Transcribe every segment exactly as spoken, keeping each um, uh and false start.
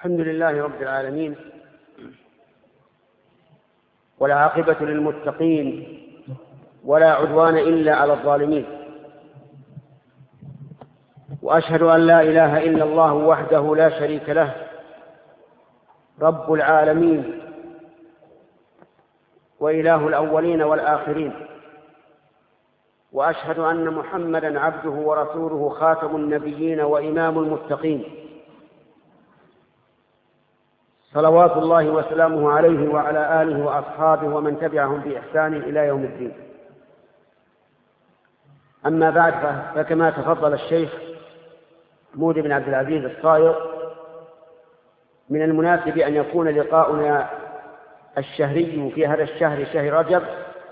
الحمد لله رب العالمين، والعاقبة للمتقين، ولا عدوان إلا على الظالمين، وأشهد أن لا إله إلا الله وحده لا شريك له رب العالمين وإله الأولين والآخرين، وأشهد أن محمدًا عبده ورسوله خاتم النبيين وإمام المتقين، صلوات الله وسلامه عليه وعلى آله وأصحابه ومن تبعهم بإحسان إلى يوم الدين. أما بعد، فكما تفضل الشيخ محمود بن عبد العزيز الصائغ، من المناسب أن يكون لقاؤنا الشهري في هذا الشهر، شهر رجب،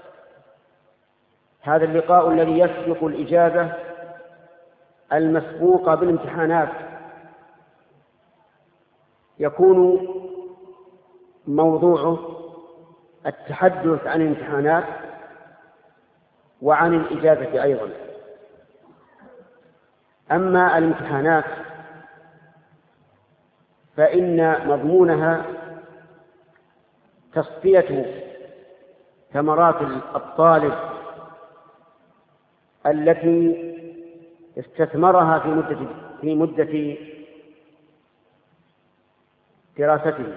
هذا اللقاء الذي يسبق الإجازة المسبوقة بالامتحانات، يكون موضوعه التحدث عن الامتحانات وعن الإجازة أيضا. أما الامتحانات فإن مضمونها تصفية ثمرات الطالب التي استثمرها في مدة في مدة دراسته،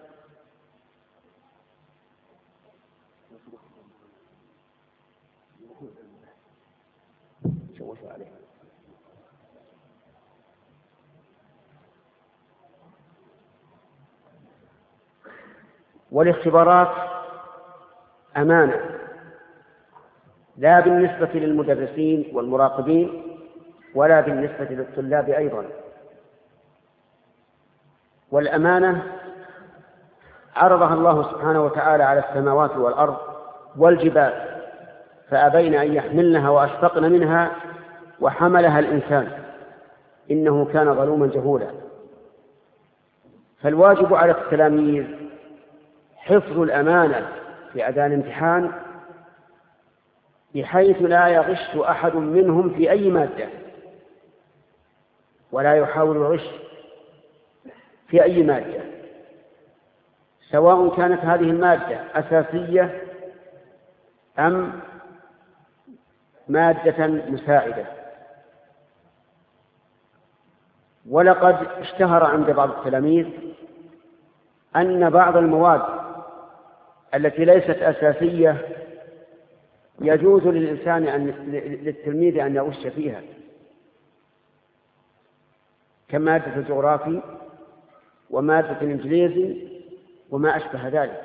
والاختبارات أمانة، لا بالنسبة للمدرسين والمراقبين ولا بالنسبة للطلاب أيضا. والأمانة عرضها الله سبحانه وتعالى على السماوات والأرض والجبال، فأبين أن يحملنها وأشفقن منها وحملها الإنسان، إنه كان ظلوما جهولا. فالواجب على التلاميذ حفظ الأمانة في أداء الامتحان، بحيث لا يغش أحد منهم في أي مادة، ولا يحاول الغش في أي مادة، سواء كانت هذه المادة أساسية أم مادة مساعدة. ولقد اشتهر عند بعض التلاميذ أن بعض المواد التي ليست أساسية يجوز للإنسان أن للتلميذ أن يغش فيها، كمادة الجغرافي ومادة الإنجليزي وما أشبه ذلك،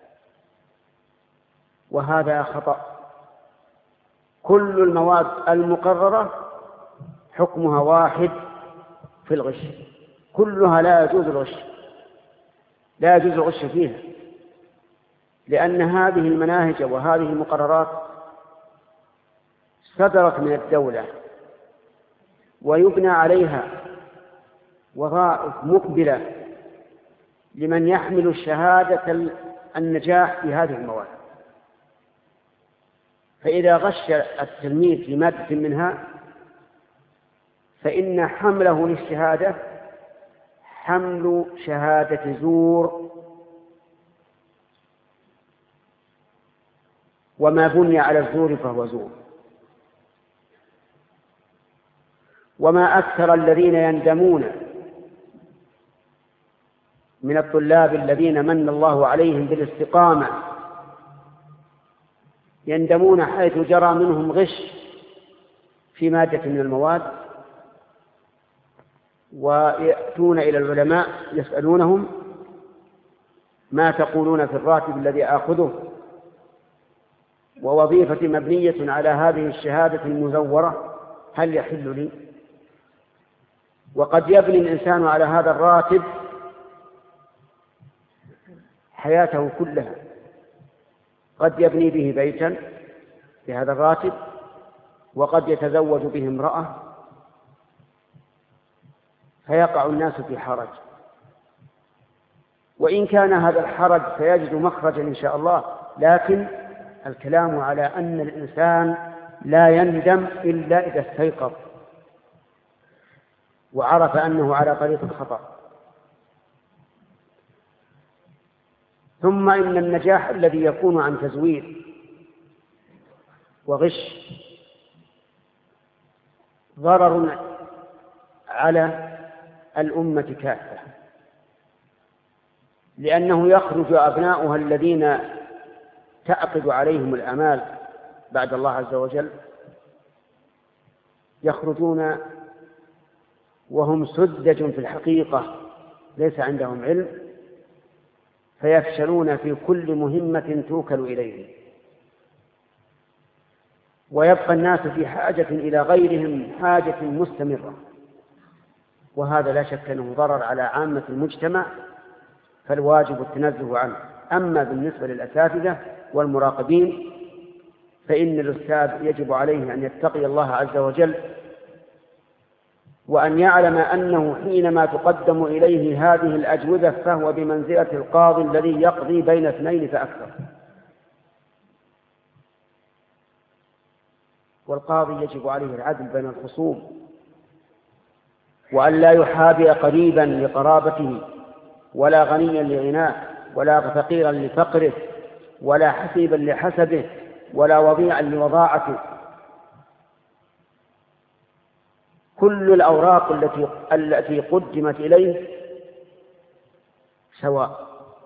وهذا خطأ. كل المواد المقررة حكمها واحد في الغش، كلها لا يجوز الغش، لا يجوز الغش فيها، لأن هذه المناهج وهذه المقررات صدرت من الدولة ويبنى عليها وظائف مقبلة لمن يحمل شهادة النجاح في هذه المواد. فإذا غش التلميذ في مادة منها فإن حمله للشهادة حمل شهادة زور، وما بني على الزور فهو زور. وما أكثر الذين يندمون من الطلاب الذين من الله عليهم بالاستقامة، يندمون حيث جرى منهم غش في مادة من المواد، ويأتون إلى العلماء يسألونهم: ما تقولون في الراتب الذي آخذه ووظيفتي مبنية على هذه الشهادة المزورة، هل يحل لي؟ وقد يبني الإنسان على هذا الراتب حياته كلها، قد يبني به بيتا بهذا الراتب، وقد يتزوج به امرأة، فيقع الناس في حرج. وإن كان هذا الحرج سيجد مخرجا إن شاء الله، لكن الكلام على أن الإنسان لا يندم إلا إذا استيقظ وعرف أنه على طريق الخطأ. ثم إن النجاح الذي يكون عن تزوير وغش ضرر على الأمة كافة، لأنه يخرج أبناؤها الذين تعقد عليهم الآمال بعد الله عز وجل، يخرجون وهم سذج في الحقيقة ليس عندهم علم، فيفشلون في كل مهمة توكل إليهم، ويبقى الناس في حاجة إلى غيرهم حاجة مستمرة، وهذا لا شك أنه ضرر على عامة المجتمع، فالواجب التنزه عنه. أما بالنسبة للأساتذة والمراقبين فإن الأستاذ يجب عليه أن يتقي الله عز وجل، وأن يعلم أنه حينما تقدم إليه هذه الأجوبة فهو بمنزلة القاضي الذي يقضي بين اثنين فأكثر، والقاضي يجب عليه العدل بين الخصوم، وأن لا يحابي قريبا لقرابته، ولا غنيا لغناه، ولا فقيرا لفقره، ولا حسيبا لحسبه، ولا وضيعا لوضاعته. كل الأوراق التي التي قدمت إليه سواء،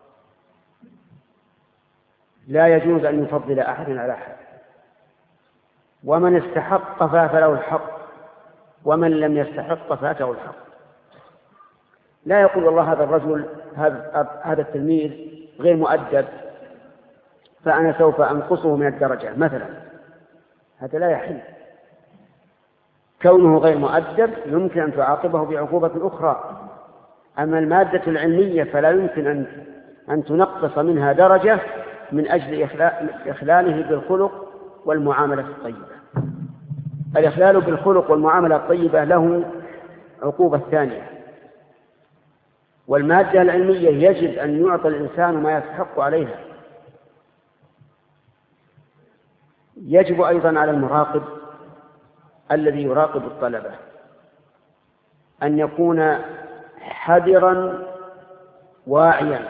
لا يجوز أن يفضل أحد على أحد، ومن استحق فله الحق، ومن لم يستحق فاته الحق. لا يقول والله هذا الرجل هذا التلميذ غير مؤدب فأنا سوف أنقصه من الدرجة مثلا، هذا لا يحل. كونه غير مؤدب يمكن أن تعاقبه بعقوبة أخرى، أما المادة العلمية فلا يمكن أن أن تنقص منها درجة من أجل إخلاله بالخلق والمعاملة الطيبة. الإخلال بالخلق والمعاملة الطيبة له عقوبة ثانية، والمادة العلمية يجب أن يعطي الإنسان ما يستحق عليها. يجب أيضا على المراقب الذي يراقب الطلبة أن يكون حذرا واعيا،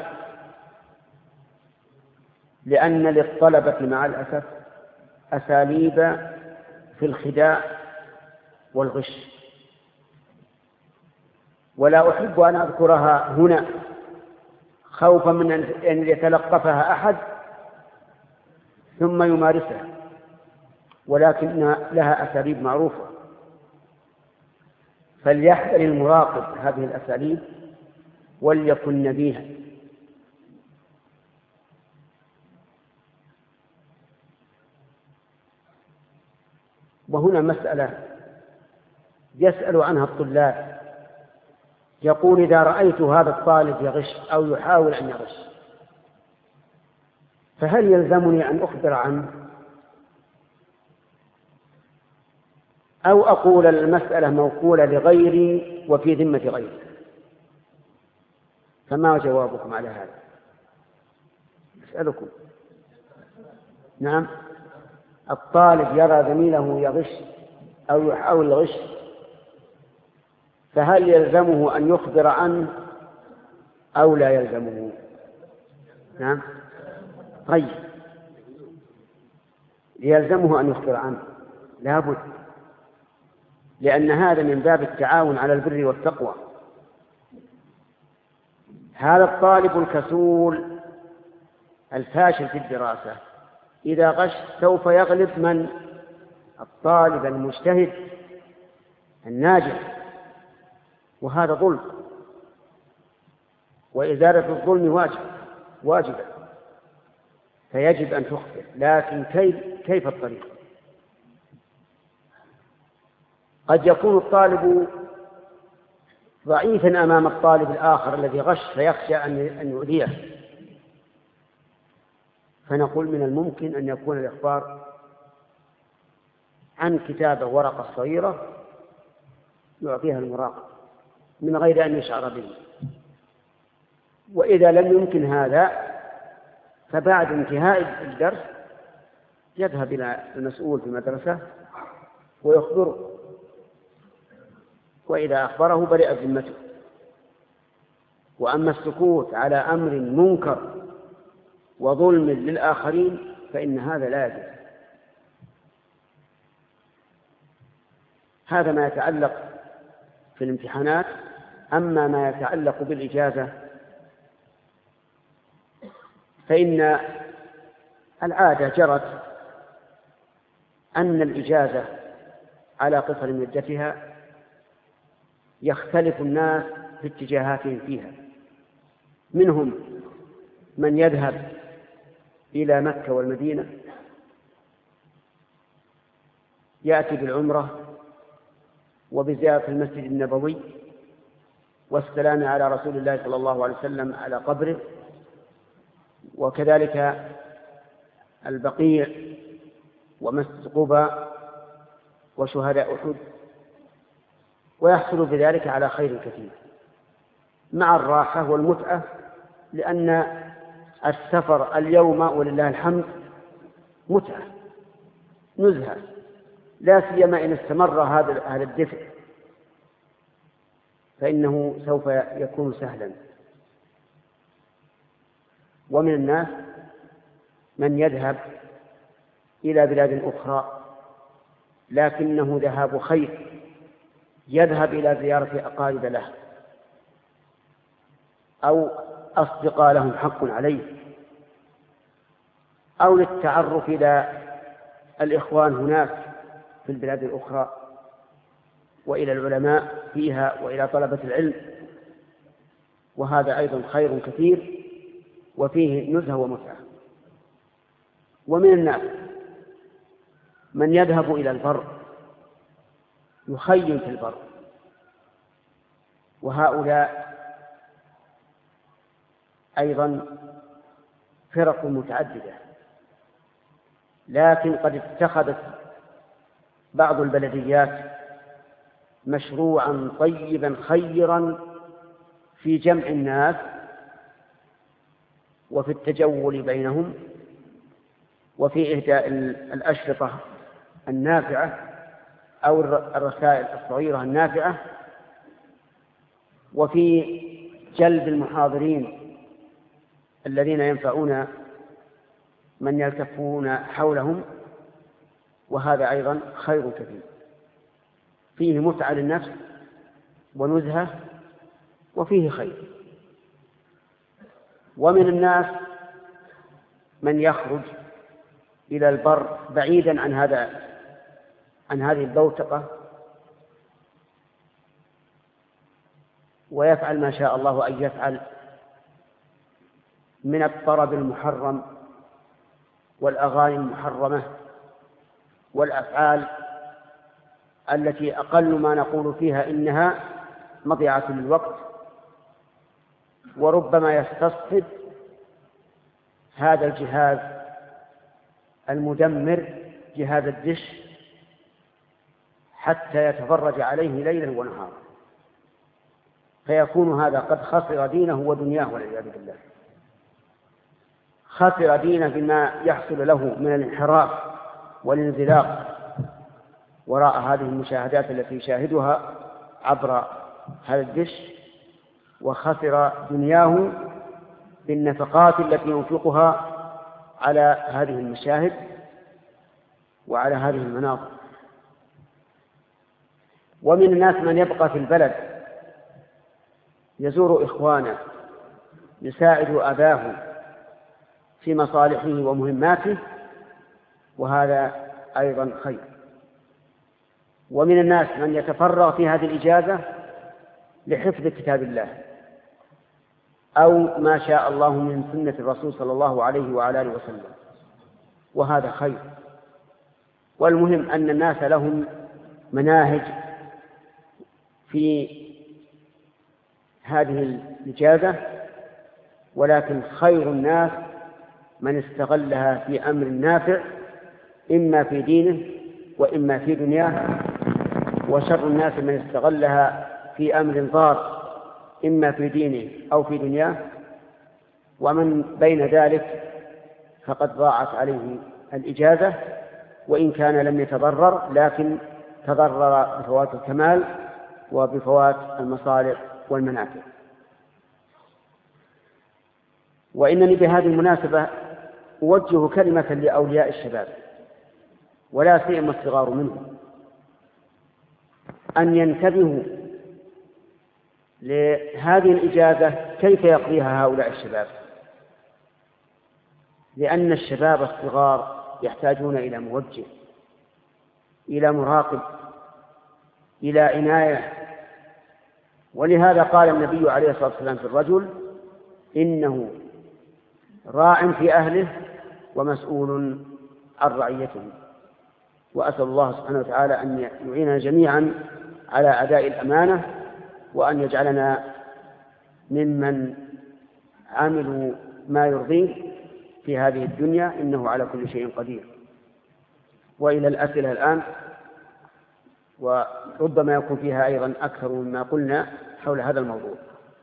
لأن للطلبة مع الأسف أساليب في الخداع والغش، ولا أحب أن أذكرها هنا خوفا من أن يتلقفها أحد ثم يمارسها، ولكن لها أساليب معروفة، فليحذر المراقب هذه الأساليب وليكن نبيها. وهنا مسألة يسأل عنها الطلاب، يقول إذا رأيت هذا الطالب يغش أو يحاول أن يغش فهل يلزمني أن أخبر عنه أو أقول المسألة موكولة لغيري وفي ذمة غيري؟ فما جوابكم على هذا؟ أسألكم. نعم، الطالب يرى زميله يغش أو يحاول الغش فهل يلزمه أن يخبر عنه أو لا يلزمه؟ نعم، طيب، يلزمه أن يخبر عنه لا بد، لأن هذا من باب التعاون على البر والتقوى. هذا الطالب الكسول الفاشل في الدراسة إذا غش سوف يغلب من؟ الطالب المجتهد الناجح، وهذا ظلم، وإزالة الظلم واجب واجبة، فيجب أن تخبر، لكن كيف كيف الطريقة؟ قد يكون الطالب ضعيفا أمام الطالب الآخر الذي غش فيخشى أن يؤذيه، فنقول من الممكن أن يكون الإخبار عن كتابة ورقة صغيرة يعطيها المراقب من غير أن يشعر به. وإذا لم يمكن هذا فبعد انتهاء الدرس يذهب إلى المسؤول في المدرسة ويخبره، وإذا أخبره برئ ذمته. وأما السكوت على أمر منكر وظلم للآخرين فإن هذا لا يجوز. هذا ما يتعلق في الامتحانات. أما ما يتعلق بالإجازة فإن العادة جرت أن الإجازة على قصر مدتها يختلف الناس في اتجاهاتهم فيها. منهم من يذهب إلى مكة والمدينة يأتي بالعمرة وبزيارة المسجد النبوي والسلام على رسول الله صلى الله عليه وسلم على قبره، وكذلك البقيع ومسجد قباء وشهداء أحد، ويحصل بذلك على خير كثير مع الراحة والمتعة، لأن السفر اليوم ولله الحمد متعة نزهة، لا سيما إن استمر هذا هذا الدفء فإنه سوف يكون سهلا. ومن الناس من يذهب إلى بلاد أخرى لكنه ذهاب خير، يذهب إلى زيارة أقارب له أو أصدقاء لهم حق عليه، أو للتعرف إلى الإخوان هناك في البلاد الأخرى وإلى العلماء فيها وإلى طلبة العلم، وهذا أيضا خير كثير وفيه نزهة ومتعة. ومن الناس من يذهب إلى البر يخيم في البر، وهؤلاء أيضا فرق متعددة، لكن قد اتخذت بعض البلديات مشروعا طيبا خيرا في جمع الناس وفي التجول بينهم وفي إهداء الأشرطة النافعة أو الرسائل الصغيرة النافعة، وفي جلب المحاضرين الذين ينفعون من يلتفون حولهم، وهذا أيضا خير كثير فيه متعة للنفس ونزهة وفيه خير. ومن الناس من يخرج إلى البر بعيدا عن هذا عن هذه البوتقة ويفعل ما شاء الله أن يفعل من الطرب المحرم والأغاني المحرمة والأفعال التي أقل ما نقول فيها إنها مضيعة للوقت، وربما يستصحب هذا الجهاز المدمر جهاز الدش حتى يتفرج عليه ليلا ونهارا، فيكون هذا قد خسر دينه ودنياه والعياذ بالله. خسر دينه بما يحصل له من الانحراف والانزلاق وراء هذه المشاهدات التي يشاهدها عبر هذا الدش، وخسر دنياه بالنفقات التي ينفقها على هذه المشاهد وعلى هذه المناظر. ومن الناس من يبقى في البلد يزور إخوانه، يساعد أباه في مصالحه ومهماته، وهذا أيضا خير. ومن الناس من يتفرغ في هذه الإجازة لحفظ كتاب الله أو ما شاء الله من سنة الرسول صلى الله عليه وعلى آله وسلم، وهذا خير. والمهم أن الناس لهم مناهج في هذه الإجازة، ولكن خير الناس من استغلها في أمر نافع إما في دينه وإما في دنياه، وشر الناس من استغلها في أمر ضار إما في دينه أو في دنياه، ومن بين ذلك فقد ضاعت عليه الإجازة وإن كان لم يتضرر، لكن تضرر بفوات الكمال وبفوات المصالح والمنافع. وإنني بهذه المناسبة أوجه كلمة لأولياء الشباب ولا سيما الصغار منهم أن ينتبهوا لهذه الإجازة كيف يقضيها هؤلاء الشباب، لأن الشباب الصغار يحتاجون إلى موجه، إلى مراقب، إلى عناية. ولهذا قال النبي عليه الصلاة والسلام في الرجل: إنه راع في أهله ومسؤول عن رعيته. وأسأل الله سبحانه وتعالى أن يعيننا جميعا على أداء الأمانة، وأن يجعلنا ممن عملوا ما يرضيه في هذه الدنيا، إنه على كل شيء قدير. وإلى الأسئلة الآن، وربما يكون فيها أيضا أكثر مما قلنا حول هذا الموضوع.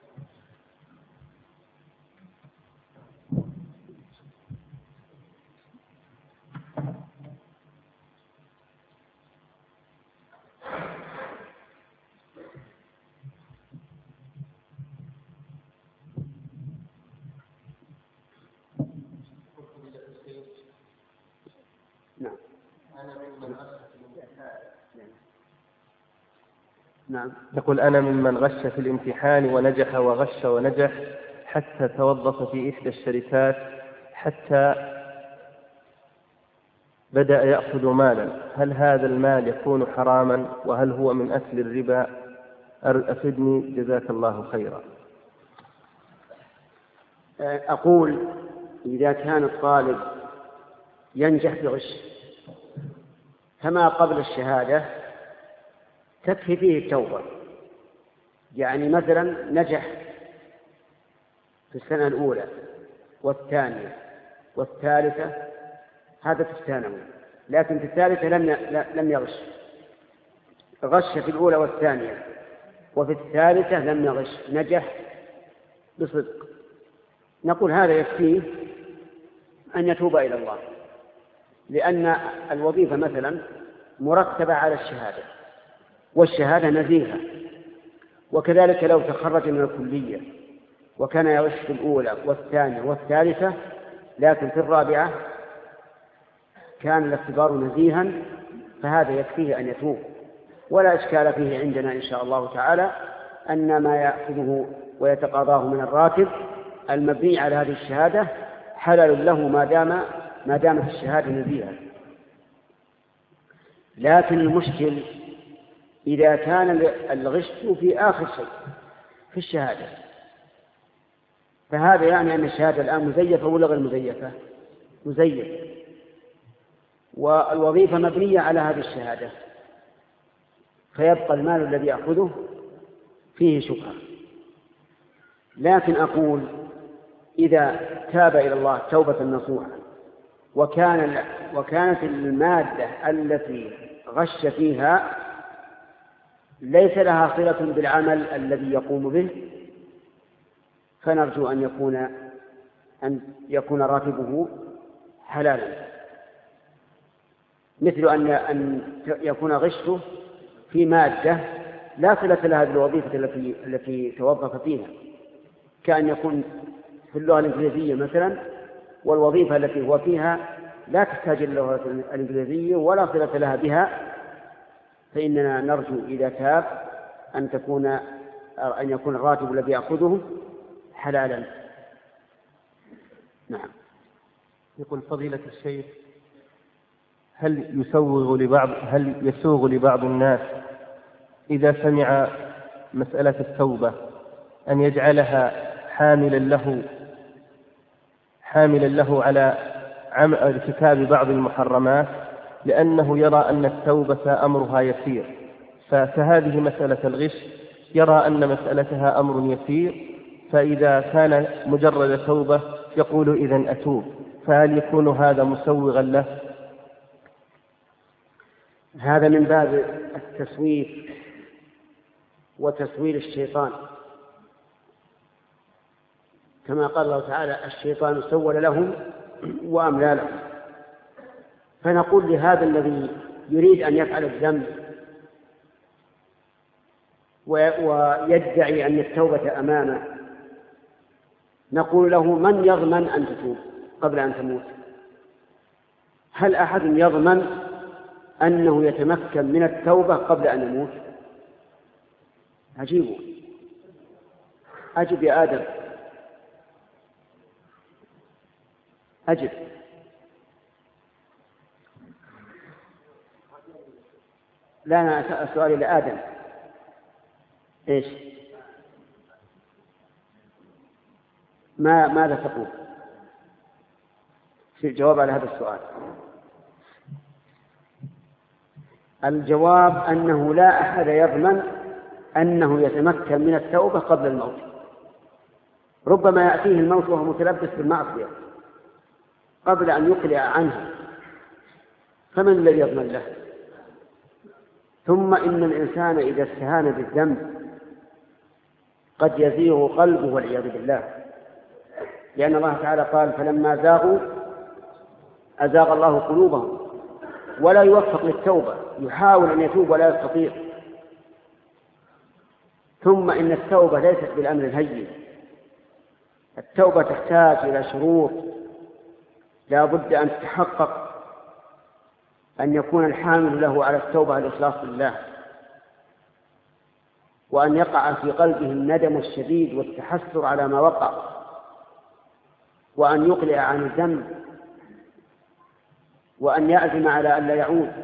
نعم. يقول: أنا ممن غش في الامتحان ونجح وغش ونجح حتى توظف في إحدى الشركات حتى بدأ يأخذ مالا، هل هذا المال يكون حراما؟ وهل هو من أكل الربا؟ أفدني جزاك الله خيرا. أقول: إذا كان الطالب ينجح بغش كما قبل الشهادة تكفي فيه التوبة. يعني مثلا نجح في السنة الأولى والثانية والثالثة، هذا في الثانوي، لكن في الثالثة لم لم يغش، غش في الأولى والثانية، وفي الثالثة لم يغش، نجح بصدق. نقول هذا يكفيه أن يتوب إلى الله، لأن الوظيفة مثلا مرتبة على الشهادة، والشهادة نزيهة. وكذلك لو تخرج من الكلية وكان يغش في الأولى والثانية والثالثة، لكن في الرابعة كان الاختبار نزيها، فهذا يكفيه أن يتوب، ولا إشكال فيه عندنا إن شاء الله تعالى أن ما يأخذه ويتقاضاه من الراتب المبني على هذه الشهادة حلال له ما دام ما دامت الشهادة نزيهة. لكن المشكل إذا كان الغش في آخر شيء في الشهادة، فهذا يعني أن الشهادة الآن مزيفة ولا غير مزيفة؟ مزيفة، والوظيفة مبنية على هذه الشهادة، فيبقى المال الذي يأخذه فيه شبهة. لكن أقول: إذا تاب إلى الله توبة نصوحة وكان وكانت المادة التي غش فيها ليس لها صلة بالعمل الذي يقوم به، فنرجو أن يكون أن يكون راتبه حلالا، مثل أن أن يكون غشه في مادة لا صلة لها بالوظيفة التي التي توظف فيها، كأن يكون في اللغة الإنجليزية مثلا، والوظيفة التي هو فيها لا تحتاج إلى اللغة الإنجليزية ولا صلة لها بها، فإننا نرجو إذا تاب أن تكون أن يكون الراتب الذي يأخذه حلالا. نعم. يقول: فضيلة الشيخ، هل يسوغ لبعض هل يسوغ لبعض الناس إذا سمع مسألة التوبة أن يجعلها حاملا له حاملا له على ارتكاب بعض المحرمات، لأنه يرى أن التوبة أمرها يسير، فهذه مسألة الغش يرى أن مسألتها أمر يسير، فإذا كان مجرد توبة يقول إذن أتوب، فهل يكون هذا مسوغا له؟ هذا من باب التسويف وتسويل الشيطان، كما قال الله تعالى: الشيطان سول لهم وأملى لهم. فنقول لهذا الذي يريد أن يفعل الذنب ويدعي أن التوبة أمامه، نقول له: من يضمن أن تتوب قبل أن تموت؟ هل أحد يضمن أنه يتمكن من التوبة قبل أن يموت؟ أجيبوا، أجب يا آدم، أجب. لا، أنا سؤالي لآدم. إيش؟ ما ماذا تقول في الجواب على هذا السؤال؟ الجواب أنه لا أحد يضمن أنه يتمكن من التوبة قبل الموت. ربما يأتيه الموت وهو متلبس بالمعصية قبل أن يقلع عنها، فمن الذي يضمن له؟ ثم إن الإنسان إذا استهان بالذنب قد يزيغ قلبه والعياذ بالله، لأن الله تعالى قال: فلما زاغوا أزاغ الله قلوبهم، ولا يوفق للتوبة، يحاول أن يتوب ولا يستطيع. ثم إن التوبة ليست بالأمر الهين، التوبة تحتاج إلى شروط لا بد أن تتحقق، أن يكون الحامل له على التوبة الإخلاص لله، وأن يقع في قلبه الندم الشديد والتحسر على ما وقع، وأن يقلع عن الذنب، وأن يعزم على أن لا يعود.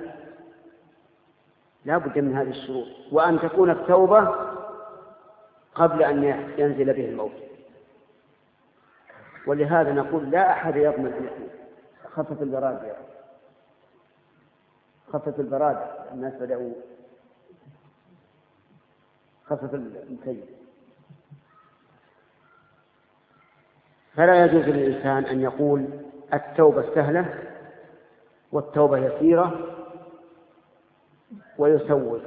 لا بد من هذه الشروط، وأن تكون التوبة قبل أن ينزل به الموت. ولهذا نقول لا أحد يضمن أن يتوب. خفف البراد يا خفف البراد، الناس بدأوا خفف المسيب. فلا يجوز للإنسان أن يقول التوبة سهلة والتوبة يسيرة ويسوف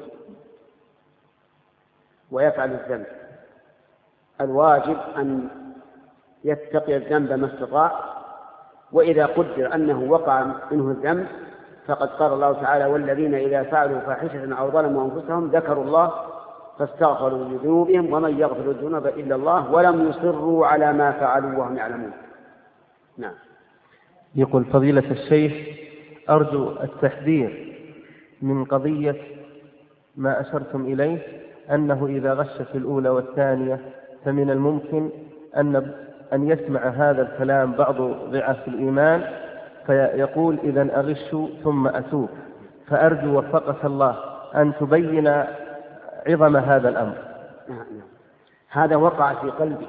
ويفعل الذنب. الواجب أن يتقي الذنب ما استطاع، وإذا قدر أنه وقع منه الذنب فقد قال الله تعالى: والذين إذا فعلوا فاحشة أو ظلموا أنفسهم ذكروا الله فاستغفروا لذنوبهم ومن يغفر الذنوب إلا الله ولم يصروا على ما فعلوا وهم يعلمون. نعم. يقول فضيلة الشيخ: أرجو التحذير من قضية ما أشرتم إليه، أنه إذا غش في الأولى والثانية فمن الممكن أن أن يسمع هذا الكلام بعض ضعاف الإيمان فيقول: إذن أغش ثم أتوب. فأرجو وفقك الله أن تبين عظم هذا الأمر. نعم. هذا وقع في قلبي،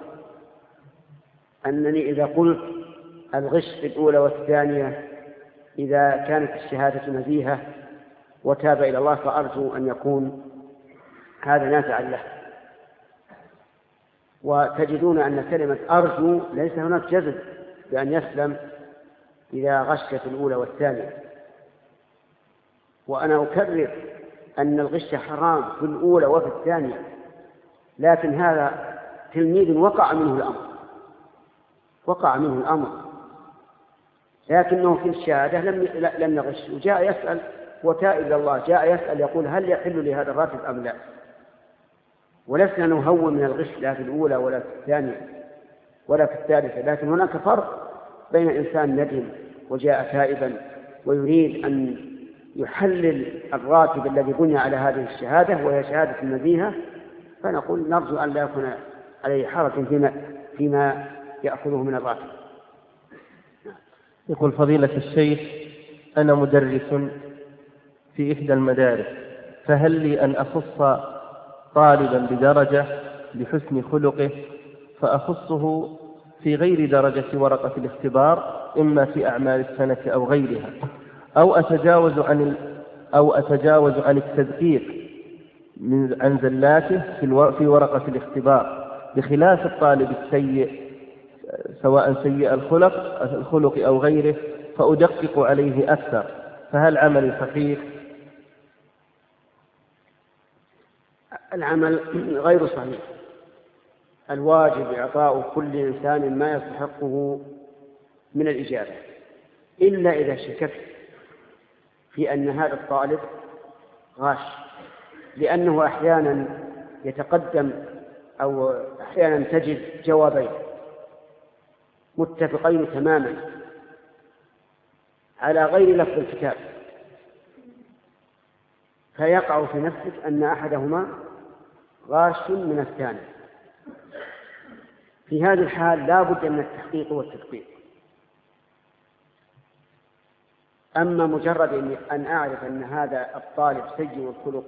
أنني إذا قلت الغش في الأولى والثانية إذا كانت الشهادة نزيهة وتاب إلى الله، فأرجو أن يكون هذا نافعا له. وتجدون أن كلمة أرجو ليس هناك جزم بأن يسلم إذا غش في الأولى والثانية. وأنا أكرر أن الغش حرام في الأولى وفي الثانية، لكن هذا تلميذ وقع منه الأمر وقع منه الأمر لكنه في الشهادة لم لم يغش، وجاء يسأل وتاب إلى الله، جاء يسأل يقول: هل يحل لي هذا الراتب أم لا؟ ولسنا نهون من الغش لا في الأولى ولا في الثانية ولا في الثالثة، لكن هناك فرق بين إنسان ندم وجاء تائبا ويريد أن يحلل الراتب الذي بني على هذه الشهادة وهي شهادة النزيهة، فنقول نرجو أن لا يكون عليه حرج فيما, فيما يأخذه من الراتب. يقول فضيلة الشيخ: أنا مدرس في إحدى المدارس، فهل لي أن أخص طالبا بدرجة لحسن خلقه فأخصه في غير درجة ورقة الاختبار، إما في أعمال السنة أو غيرها، أو أتجاوز عن أو أتجاوز عن التدقيق من عن زلاته في ورقة الاختبار، بخلاف الطالب السيء سواء سيء الخلق الخلق أو غيره فأدقق عليه أكثر، فهل عملي صحيح؟ العمل غير صحيح. الواجب إعطاء كل إنسان ما يستحقه من الإجابة، إلا إذا شككت في أن هذا الطالب غاش، لأنه أحيانا يتقدم أو أحيانا تجد جوابين متفقين تماما، على غير لفظ الكتاب، فيقع في نفسك أن أحدهما غاش من الثاني. في هذه الحال لا بد من التحقيق والتدقيق. أما مجرد أن أعرف أن هذا الطالب سيء الخلق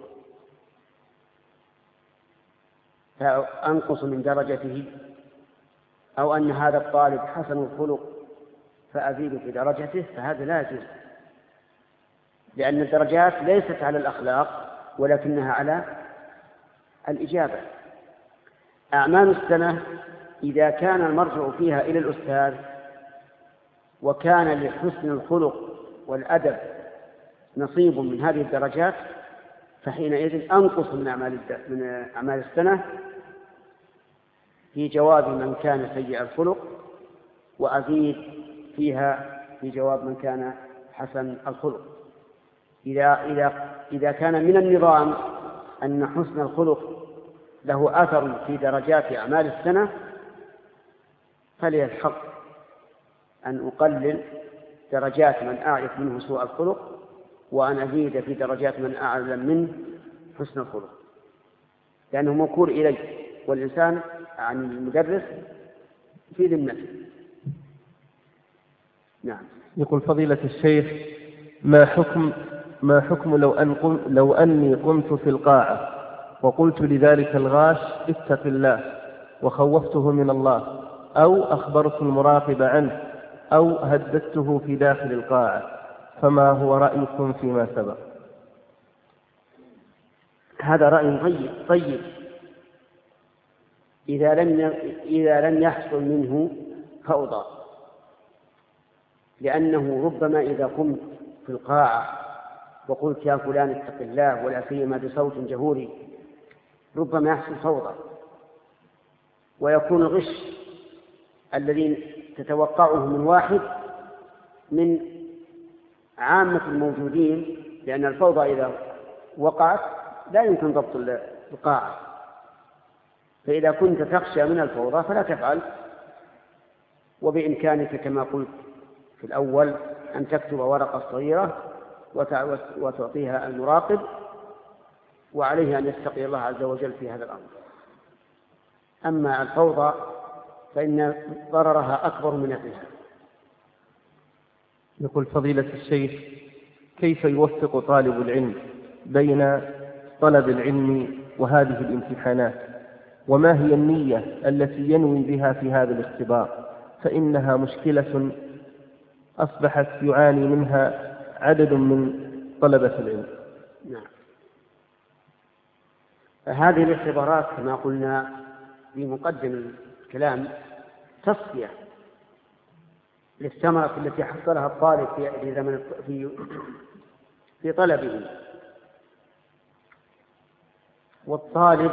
فأنقص من درجته، أو أن هذا الطالب حسن الخلق فأزيد في درجته، فهذا لا يجوز، لأن الدرجات ليست على الأخلاق ولكنها على الإجابة. أعمال السنة إذا كان المرجع فيها إلى الأستاذ وكان لحسن الخلق والأدب نصيب من هذه الدرجات، فحينئذ أنقص من أعمال من أعمال السنة في جواب من كان سيء الخلق، وأزيد فيها في جواب من كان حسن الخلق. إذا إذا إذا كان من النظام أن حسن الخلق له أثر في درجات أعمال السنة، فلي الحق أن أقلل درجات من أعرف منه سوء الخلق، وأن أزيد في درجات من أعلم منه حسن الخلق، لأنه موكول إليه، والإنسان عن المدرس في ذمته. نعم. يقول فضيلة الشيخ: ما حكم ما حكم لو أن قم لو أني قمت في القاعة وقلت لذلك الغاش اتق الله وخوفته من الله، أو أخبرت المراقب عنه، أو هددته في داخل القاعة، فما هو رأيكم فيما سبق؟ هذا رأي طيب طيب إذا لم إذا لم يحصل منه فوضى، لأنه ربما إذا قمت في القاعة وقلت يا فلان اتق الله ولا سيما بصوت جهوري، ربما يحصل فوضى، ويكون الغش الذي تتوقعه من واحد من عامة الموجودين، لأن الفوضى إذا وقعت لا يمكن ضبط القاعة، فإذا كنت تخشى من الفوضى فلا تفعل، وبإمكانك كما قلت في الأول أن تكتب ورقة صغيرة وتعطيها المراقب، وعليه أن يتقي الله عز وجل في هذا الأمر. أما الفوضى فإن ضررها أكبر من نفعها. يقول فضيلة الشيخ: كيف يوفق طالب العلم بين طلب العلم وهذه الامتحانات؟ وما هي النية التي ينوي بها في هذا الاختبار؟ فإنها مشكلة أصبحت يعاني منها عدد من طلبة العلم. نعم. هذه الاختبارات كما قلنا في مقدم الكلام تصفية للثمرة التي حصلها الطالب في زمن في في طلبه، والطالب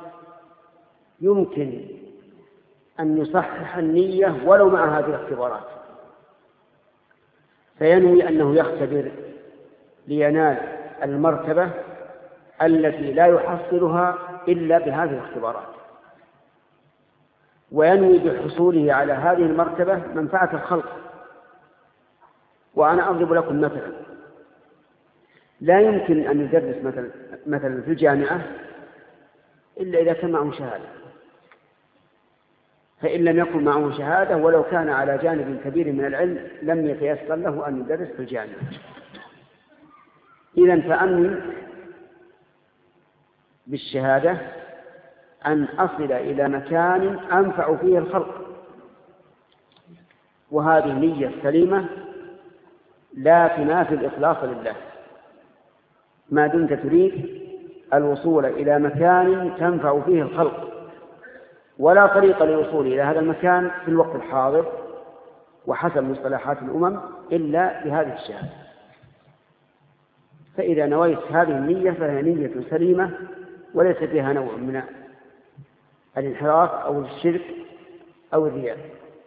يمكن أن يصحح النية ولو مع هذه الاختبارات، فينوي أنه يختبر لينال المرتبة التي لا يحصلها إلا بهذه الاختبارات، وينوي بحصوله على هذه المرتبة منفعة الخلق. وأنا أضرب لكم مثلا: لا يمكن أن يدرس مثلا مثلا في الجامعة إلا إذا كان معه شهادة، فإن لم يكن معه شهادة ولو كان على جانب كبير من العلم لم يتيسر له أن يدرس في الجامعة. إذن فأنوي بالشهادة أن أصل إلى مكان أنفع فيه الخلق، وهذه النية السليمة لا تنافي الإخلاص لله، ما دمت تريد الوصول إلى مكان تنفع فيه الخلق، ولا طريق للوصول إلى هذا المكان في الوقت الحاضر وحسب مصطلحات الأمم إلا بهذه الشهادة. فإذا نويت هذه النية فهي نية سليمة وليس فيها نوع من الانحراف أو الشرك أو الرياء.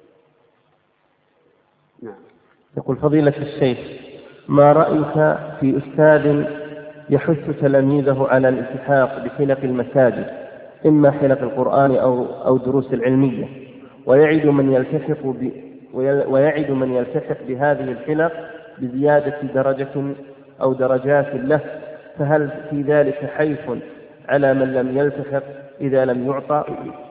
نعم. يقول فضيلة الشيخ: ما رأيك في أستاذ يحث تلاميذه على الالتحاق بحلق المساجد، إما حلق القرآن أو أو دروس العلمية، ويعد من يلتحق ب ويعد من يلتحق بهذه الحلق بزيادة درجة أو درجات له، فهل في ذلك حيف على من لم يلتحق إذا لم يعطى؟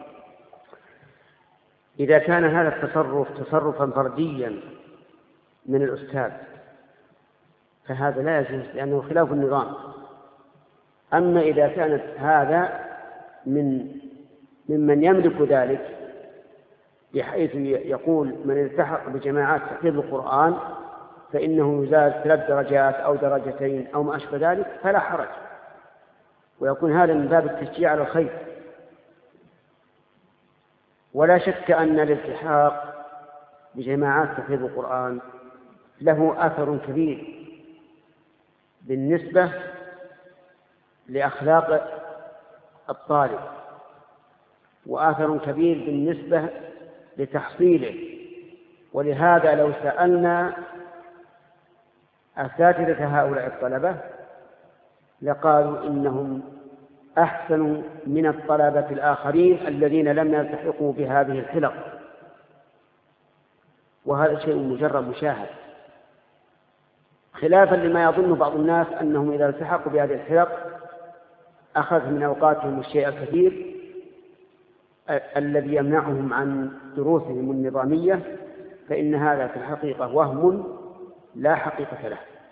إذا كان هذا التصرف تصرفا فرديا من الأستاذ فهذا لا يجوز لأنه خلاف النظام. أما إذا كانت هذا من ممن يملك ذلك بحيث يقول من التحق بجماعات تحفيظ القرآن فإنه يزاد ثلاث درجات أو درجتين أو ما أشبه ذلك فلا حرج، ويكون هذا من باب التشجيع على الخير. ولا شك أن الالتحاق بجماعات تحفيظ القرآن له أثر كبير بالنسبة لأخلاق الطالب، وآثر كبير بالنسبة لتحصيله. ولهذا لو سألنا أساتذة هؤلاء الطلبة لقالوا إنهم أحسن من الطلبة الآخرين الذين لم يلتحقوا بهذه الحلق، وهذا شيء مجرد مشاهد، خلافا لما يظن بعض الناس أنهم إذا التحقوا بهذه الحلق أخذ من أوقاتهم الشيء الكثير الذي يمنعهم عن دروسهم النظامية، فإن هذا في الحقيقة وهم لا حقيقة له.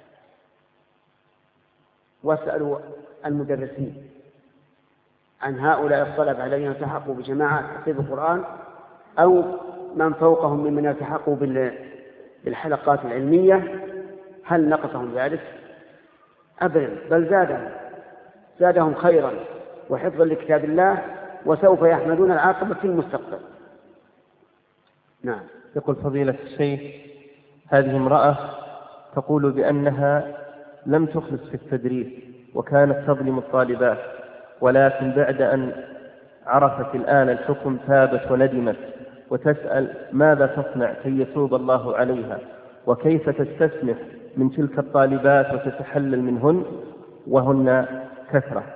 واسألوا المدرسين عن هؤلاء الطلبة الذين التحقوا بجماعات تحفيظ القرآن أو من فوقهم ممن يلتحقوا بالحلقات العلمية، هل نقصهم ذلك؟ أبدا، بل زادهم زادهم خيرا وحفظا لكتاب الله، وسوف يحمدون العاقبة في المستقبل. نعم. يقول فضيلة الشيخ: هذه امرأة تقول بأنها لم تخلص في التدريس وكانت تظلم الطالبات، ولكن بعد أن عرفت الآن الحكم تابت وندمت، وتسأل ماذا تصنع كي يتوب الله عليها، وكيف تستسمح من تلك الطالبات وتتحلل منهن وهن كثرة.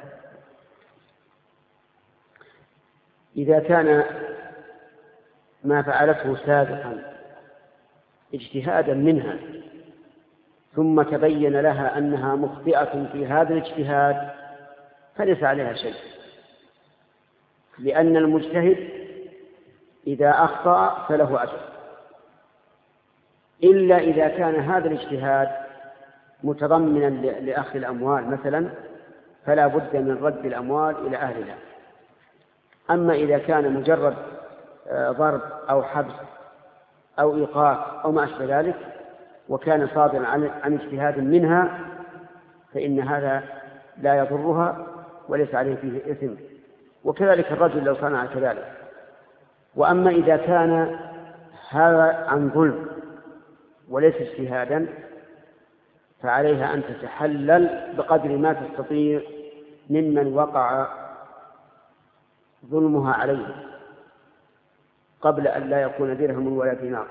إذا كان ما فعلته سابقا اجتهادا منها ثم تبين لها أنها مخطئة في هذا الاجتهاد فليس عليها شيء، لأن المجتهد إذا أخطأ فله أجر، إلا إذا كان هذا الاجتهاد متضمنا لأخذ الأموال مثلا، فلا بد من رد الأموال إلى أهلها. أما إذا كان مجرد ضرب أو حبس أو إيقاف أو ما أشبه ذلك وكان صادرا عن اجتهاد منها فإن هذا لا يضرها وليس عليه فيه إثم، وكذلك الرجل لو صنع كذلك. وأما إذا كان هذا عن ظلم وليس اجتهادا فعليها أن تتحلل بقدر ما تستطيع ممن وقع ظلمها عليه قبل أن لا يكون درهم ولا دينار،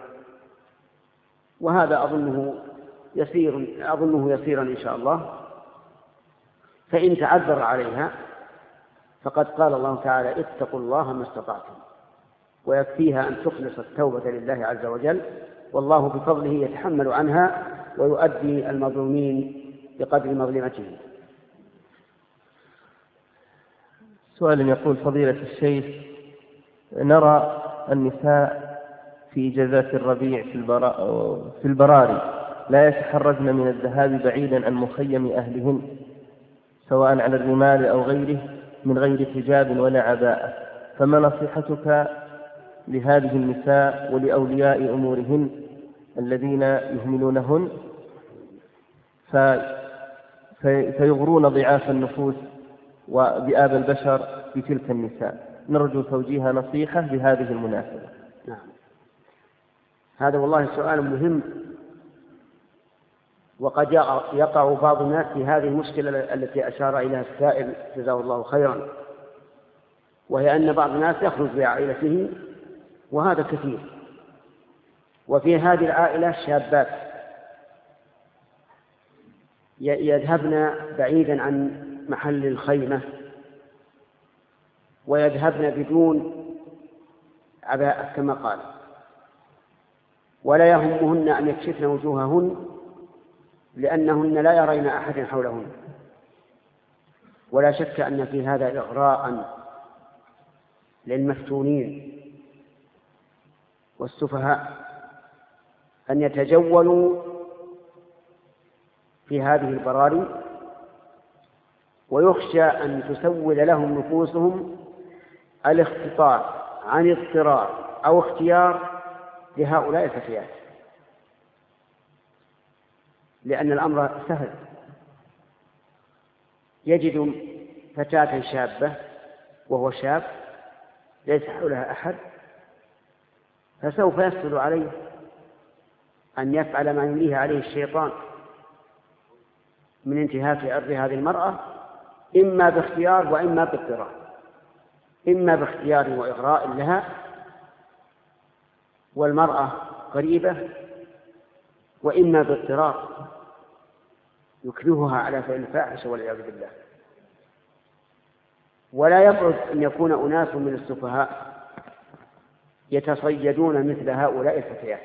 وهذا أظنه يسير أظنه يسيرا إن شاء الله. فإن تعذر عليها فقد قال الله تعالى: اتقوا الله ما استطعتم، ويكفيها أن تخلص التوبة لله عز وجل، والله بفضله يتحمل عنها ويؤدي المظلومين بقدر مظلمتهم. سؤال يقول: فضيلة الشيخ، نرى النساء في إجازات الربيع في, البرا... في البراري لا يتحرجن من الذهاب بعيدا عن مخيم أهلهن سواء على الرمال أو غيره من غير حجاب ولا عباءة، فما نصيحتك لهذه النساء ولأولياء أمورهن الذين يهملونهن في... في... فيغرون ضعاف النفوس وذئاب البشر بتلك النساء؟ نرجو توجيه نصيحة بهذه المناسبة. نعم، هذا والله سؤال مهم، وقد يقع بعض الناس في هذه المشكلة التي أشار إليها السائل جزاه الله خيرا، وهي أن بعض الناس يخرج بعائلته، وهذا كثير. وفي هذه العائلة شابات يذهبن بعيدا عن محل الخيمة ويذهبن بدون عباءة كما قال، ولا يهمهن أن يكشفن وجوههن لأنهن لا يرين أحد حولهن. ولا شك أن في هذا إغراء للمفتونين والسفهاء أن يتجولوا في هذه البراري، ويخشى أن تسول لهم نفوسهم الاختطاف عن اضطرار أو اختيار لهؤلاء الفتيات، لأن الأمر سهل. يجد فتاة شابة وهو شاب ليس حولها أحد، فسوف يسهل عليه أن يفعل ما يمليه عليه الشيطان من انتهاك عرض هذه المرأة، إما باختيار وإما باضطرار، إما باختيار وإغراء لها والمرأة قريبة، وإما باضطرار يكرهها على فعل الفاحشة والعياذ بالله. ولا يبعد أن يكون أناس من السفهاء يتصيدون مثل هؤلاء الفتيات،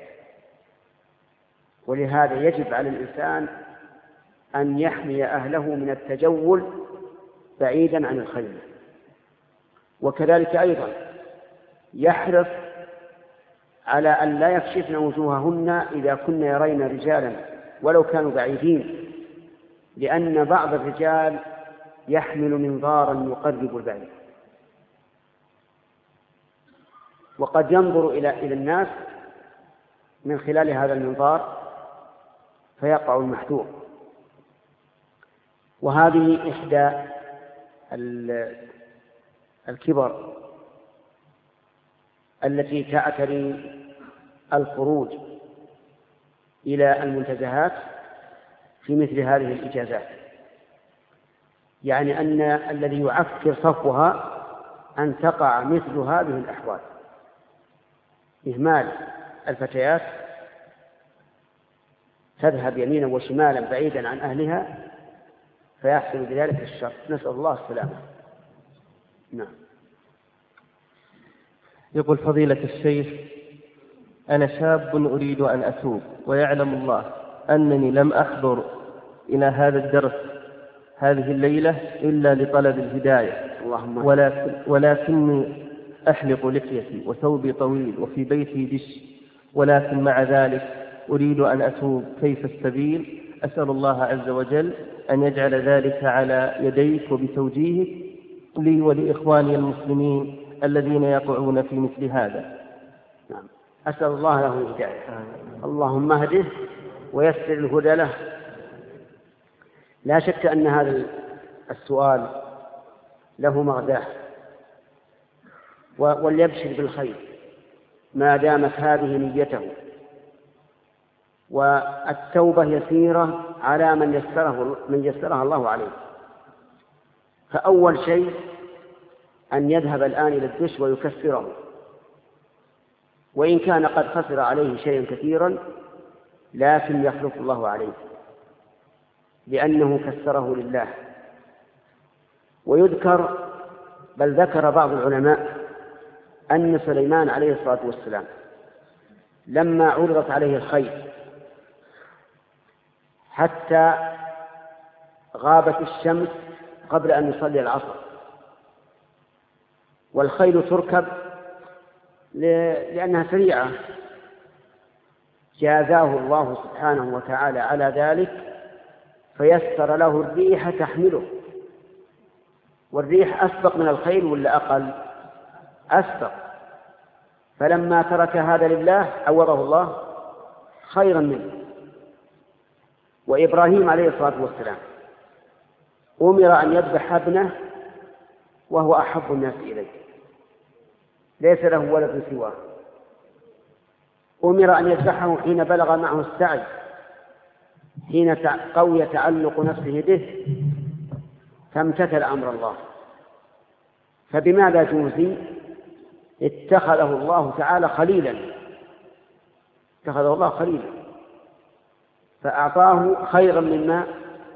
ولهذا يجب على الإنسان أن يحمي أهله من التجول بعيدا عن الخيمة. وكذلك أيضا يحرص على أن لا يكشفن وجوههن إذا كن يرين رجالا ولو كانوا بعيدين، لأن بعض الرجال يحمل منظارا يقرب البعيد، وقد ينظر إلى إلى الناس من خلال هذا المنظار فيقع المحذور. وهذه إحدى الكبر التي تعتري الخروج إلى المنتزهات في مثل هذه الإجازات، يعني أن الذي يعكر صفوها أن تقع مثل هذه الأحوال، إهمال الفتيات تذهب يمينا وشمالا بعيدا عن أهلها فيحصل بذلك الشر، نسأل الله السلامة. نعم. يقول فضيلة الشيخ: أنا شاب أريد أن أتوب، ويعلم الله أنني لم أحضر إلى هذا الدرس هذه الليلة إلا لطلب الهداية، ولكن ولكني أحلق لحيتي وثوبي طويل وفي بيتي دش، ولكن مع ذلك أريد أن أتوب، كيف السبيل؟ أسأل الله عز وجل أن يجعل ذلك على يديك وبتوجيهك لي ولإخواني المسلمين الذين يقعون في مثل هذا. نعم. أسأل الله له الهداية. اللهم اهده ويسر الهدى له. لا شك أن هذا السؤال له مغزاه، وليبشر بالخير ما دامت هذه نيته. والتوبة يسيرة على من يسره من يسرها الله عليه. فأول شيء أن يذهب الآن إلى الدش ويكفره، وإن كان قد خسر عليه شيئا كثيرا لكن يخلف الله عليه لأنه كسره لله. ويذكر بل ذكر بعض العلماء أن سليمان عليه الصلاة والسلام لما عرضت عليه الخيل حتى غابت الشمس قبل أن يصلي العصر، والخيل تركب لأنها سريعة، جازاه الله سبحانه وتعالى على ذلك فيسر له الريح تحمله. والريح أسبق من الخيل ولا أقل؟ أسبق. فلما ترك هذا لله عوضه الله خيرا منه. وإبراهيم عليه الصلاة والسلام أمر أن يذبح ابنه وهو أحب الناس إليه، ليس له ولد سواه. أمر أن يذبحه حين بلغ معه السعي، حين قوي تعلق نفسه به فامتثل أمر الله. فبماذا جوزي؟ اتخذه الله تعالى خليلا، اتخذه الله خليلا فأعطاه خيرا مما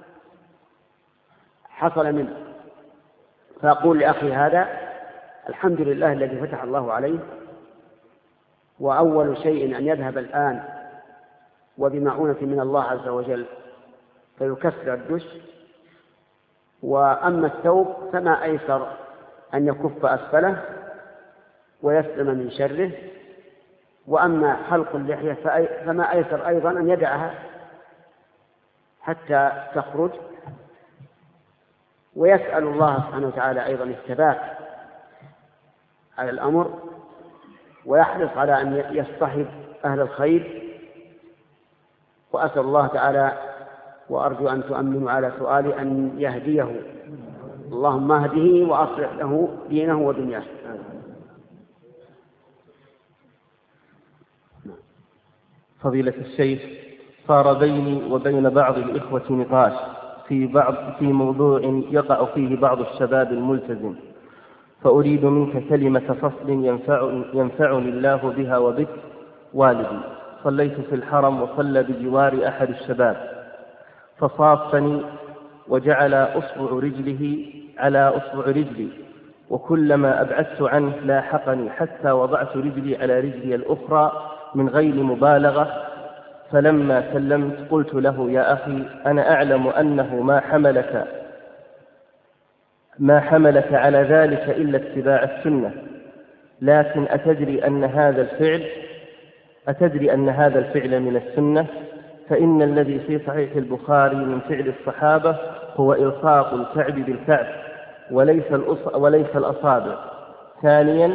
حصل منه. فأقول لأخي هذا الحمد لله الذي فتح الله عليه، وأول شيء أن يذهب الآن وبمعونة من الله عز وجل فيكسر الدش. وأما الثوب فما أيسر أن يكف أسفله ويسلم من شره. وأما حلق اللحية فما أيسر أيضا أن يدعها حتى تخرج، ويسأل الله سبحانه وتعالى أيضا الثبات على الأمر، ويحرص على أن يصطحب أهل الخير. وأسأل الله تعالى وأرجو أن تؤمنوا على سؤالي أن يهديه، اللهم اهده وأصلح له دينه ودنياه. فضيلة الشيخ، صار بيني وبين بعض الإخوة نقاش في بعض في موضوع يقع فيه بعض الشباب الملتزم، فأريد منك كلمة فصل ينفع ينفعني الله بها وبك. والدي صليت في الحرم وصلى بجوار أحد الشباب، فصافني وجعل أصبع رجله على أصبع رجلي، وكلما أبعدت عنه لاحقني حتى وضعت رجلي على رجلي الأخرى من غير مبالغة. فلما سلمت قلت له: يا أخي، أنا أعلم أنه ما حملك ما حملك على ذلك إلا اتباع السنة، لكن أتدري أن هذا الفعل أتدري أن هذا الفعل من السنة؟ فإن الذي في صحيح البخاري من فعل الصحابة هو إلصاق الكعب بالكعب وليس وليس الأصابع. ثانيا،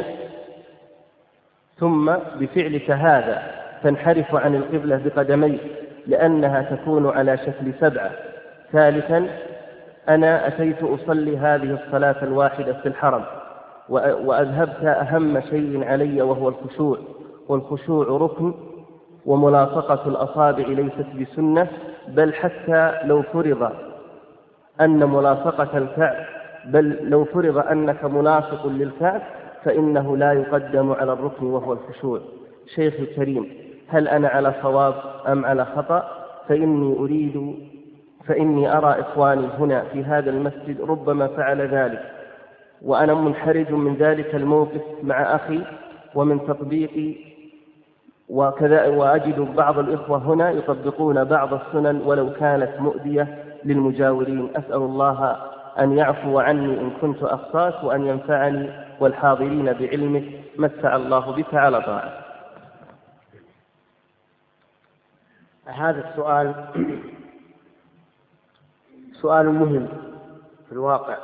ثم بفعلك هذا تنحرف عن القبلة بقدميك لأنها تكون على شكل سبعة. ثالثا، أنا أتيت أصلي هذه الصلاة الواحدة في الحرم وأذهبت أهم شيء علي وهو الخشوع، والخشوع ركن، وملاصقة الأصابع ليست بسنة، بل حتى لو فرض أن ملاصقة الكعب بل لو فرض أنك ملاصق للكعب فإنه لا يقدم على الركن وهو الخشوع. شيخ الكريم، هل أنا على صواب أم على خطأ؟ فإني أريد فإني أرى إخواني هنا في هذا المسجد ربما فعل ذلك، وأنا منحرج من ذلك الموقف مع أخي ومن تطبيقي، وكذا وأجد بعض الإخوة هنا يطبقون بعض السنن ولو كانت مؤذية للمجاورين. أسأل الله أن يعفو عني إن كنت أخطأت، وأن ينفعني والحاضرين بعلمك. مسع الله بك على طاعة. هذا السؤال سؤال مهم في الواقع،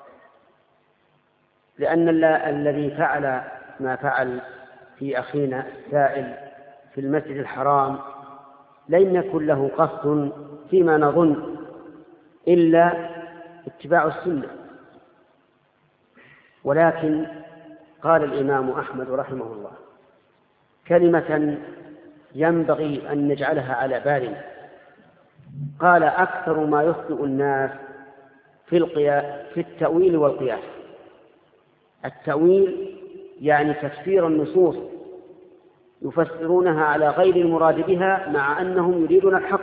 لأن الذي فعل ما فعل في أخينا السائل في المسجد الحرام لم يكن له قصد فيما نظن إلا اتباع السنة، ولكن قال الإمام أحمد رحمه الله كلمة ينبغي أن نجعلها على بالنا. قال: أكثر ما يخطئ الناس في القياس في التأويل والقياس. التأويل يعني تفسير النصوص، يفسرونها على غير المراد بها مع أنهم يريدون الحق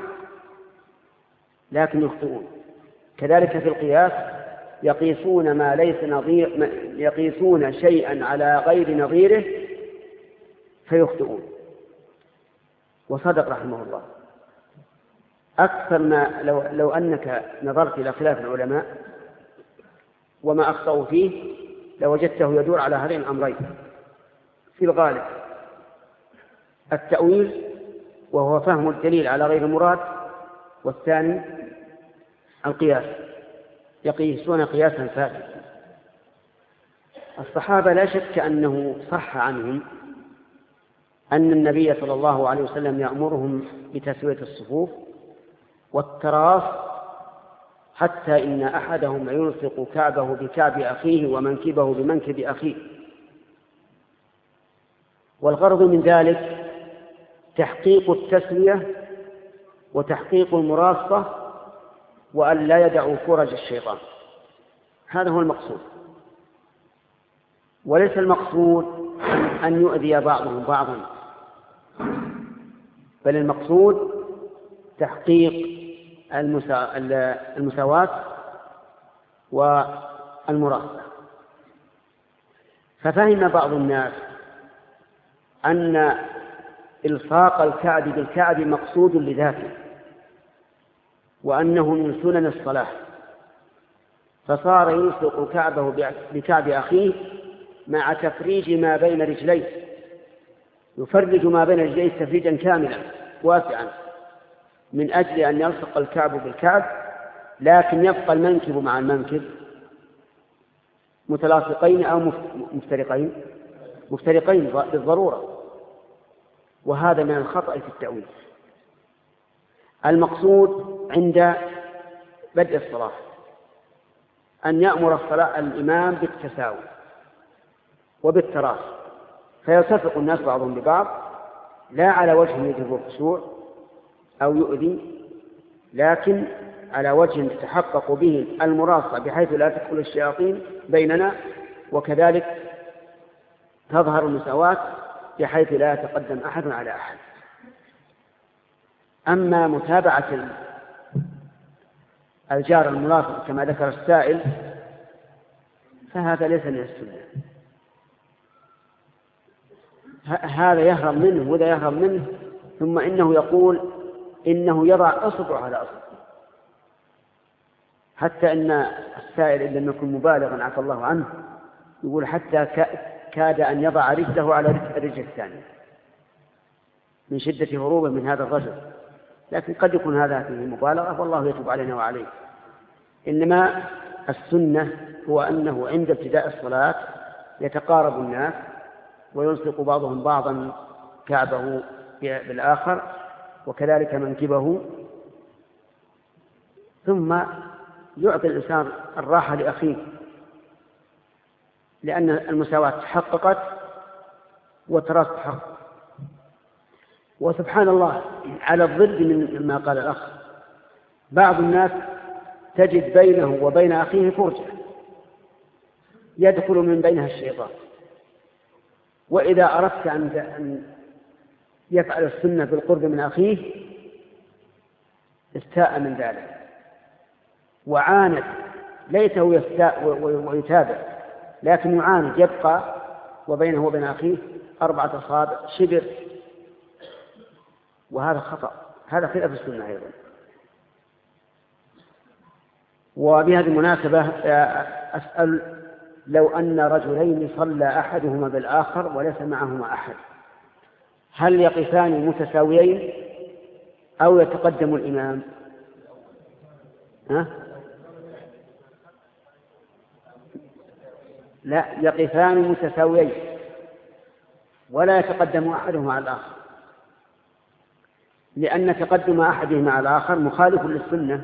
لكن يخطئون. كذلك في القياس يقيسون ما ليس نظير يقيسون شيئا على غير نظيره فيخطئون. وصدق رحمه الله. أكثر ما لو, لو أنك نظرت إلى خلاف العلماء وما أخطأوا فيه لوجدته يدور على هذين الأمرين في الغالب: التأويل وهو فهم الدليل على غير المراد، والثاني القياس، يقيسون قياسا فاسدا. الصحابة لا شك أنه صح عنهم أن النبي صلى الله عليه وسلم يأمرهم بتسوية الصفوف والتراص، حتى إن أحدهم يلصق كعبه بكعب أخيه ومنكبه بمنكب أخيه. والغرض من ذلك تحقيق التسوية وتحقيق المراصة، وأن لا يدعوا فرج الشيطان. هذا هو المقصود، وليس المقصود أن يؤذي بعضهم بعضا، بل المقصود تحقيق المساواة والمراصة. ففهم بعض الناس أن إلصاق الكعب بالكعب مقصود لذاته، وأنه من سنن الصلاة، فصار يلصق كعبه بكعب أخيه مع تفريج ما بين رجليه، يفرج ما بين رجليه تفريجا كاملا واسعا من أجل أن يلصق الكعب بالكعب، لكن يبقى المنكب مع المنكب متلاصقين أو مفترقين مفترقين بالضرورة، وهذا من الخطأ في التأويل. المقصود عند بدء الصلاة أن يأمر الصلاة الإمام بالتساوي وبالتراص، فيلتصق الناس بعضهم ببعض، لا على وجه يجب الخشوع أو يؤذي، لكن على وجه تتحقق به المراصة بحيث لا تدخل الشياطين بيننا، وكذلك تظهر المساواة بحيث لا يتقدم أحد على أحد. أما متابعة الجار الملاصق كما ذكر السائل فهذا ليس من السنة، هذا يهرب منه وذا يهرب منه، ثم إنه يقول إنه يضع أصبع على أصبع، حتى إن السائل إن لم يكن مبالغا عفى الله عنه يقول حتى كاد أن يضع رجله على الرجل الثانية من شدة هروبه من هذا الرجل، لكن قد يكون هذا فيه مبالغة والله يتوب علينا وعليه. إنما السنة هو أنه عند ابتداء الصلاة يتقارب الناس ويلصق بعضهم بعضا كعبه بالآخر وكذلك منكبه، ثم يعطي الإنسان الراحة لأخيه، لأن المساواة تحققت والتراص تحقق. وسبحان الله على الضد من ما قال الأخ، بعض الناس تجد بينه وبين أخيه فرجة يدخل من بينها الشيطان، وإذا أردت أن يفعل السنة بالقرب من أخيه استاء من ذلك وعاند، ليته يستاء ويتابع، لكن يعاند، يبقى وبينه وبين أخيه أربعة أصابع شبر، وهذا خطأ، هذا خلاف السنة أيضا. وبهذه المناسبة أسأل، لو أن رجلين صلى أحدهما بالآخر وليس معهما أحد، هل يقفان متساويين أو يتقدم الإمام؟ ها؟ لا، يقفان متساويين ولا يتقدم أحدهما على الآخر، لأن تقدم أحدهما على الآخر مخالف للسنة.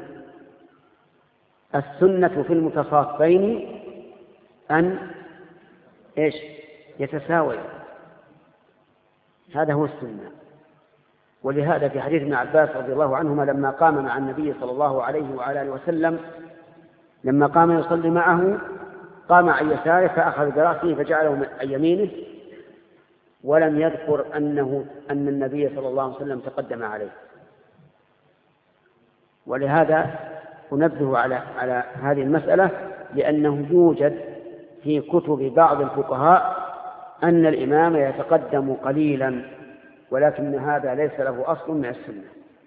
السنة في المتصافين أن إيش؟ يتساوي، هذا هو السنة. ولهذا في حديث ابن عباس رضي الله عنهما لما قام مع النبي صلى الله عليه وعلى آله وسلم، لما قام يصلي معه قام عن يساره فأخذ برأسه فجعله عن يمينه، ولم يذكر أنه أن النبي صلى الله عليه وسلم تقدم عليه. ولهذا أنبه على على هذه المسألة، لأنه يوجد في كتب بعض الفقهاء أن الإمام يتقدم قليلا، ولكن هذا ليس له أصل من السنة.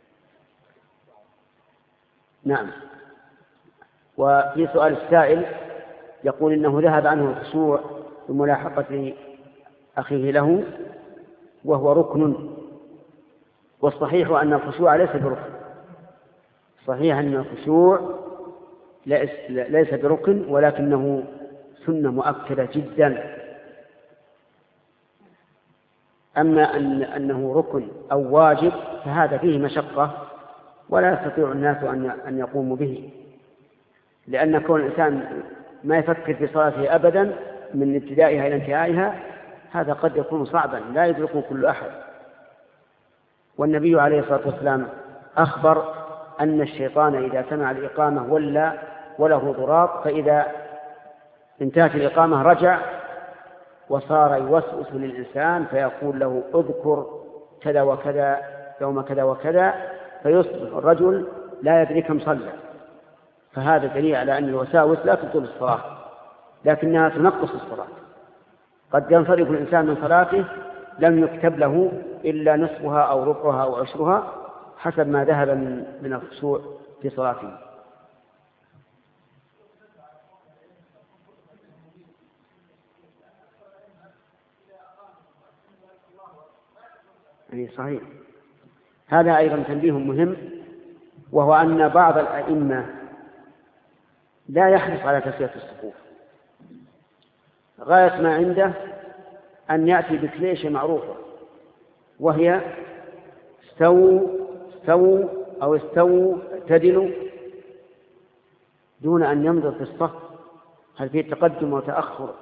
نعم. وفي سؤال السائل يقول إنه ذهب عنه الخشوع بملاحقة أخيه له وهو ركن، والصحيح أن الخشوع ليس بركن، صحيح أن الخشوع ليس بركن ولكنه سنة مؤكدة جدا. أما أن أنه ركن أو واجب فهذا فيه مشقة ولا يستطيع الناس أن يقوموا به، لأن كون الإنسان ما يفكر في صلاته أبدا من ابتدائها إلى انتهائها هذا قد يكون صعبا لا يدركه كل أحد. والنبي عليه الصلاة والسلام أخبر أن الشيطان إذا سمع الإقامة ولا وله ضراط، فإذا انتهت الإقامة رجع وصار يوسوس للإنسان فيقول له اذكر كذا وكذا يوم كذا وكذا، فيصبح الرجل لا يدري كم صلى. فهذا دليل على أن الوساوس لا تبطل الصلاة لكنها تنقص الصلاة. قد ينصرف الإنسان من صلاته لم يكتب له إلا نصفها أو ربعها أو عشرها حسب ما ذهب من من الخشوع في صلاتهم. أي صحيح. هذا أيضا تنبيه مهم، وهو أن بعض الأئمة لا يحرص على تسوية الصفوف، غاية ما عنده أن يأتي بكليشة معروفة، وهي استووا استووا أو استووا اعتدلوا، دون أن ينظر في الصف هل فيه تقدم أو تأخر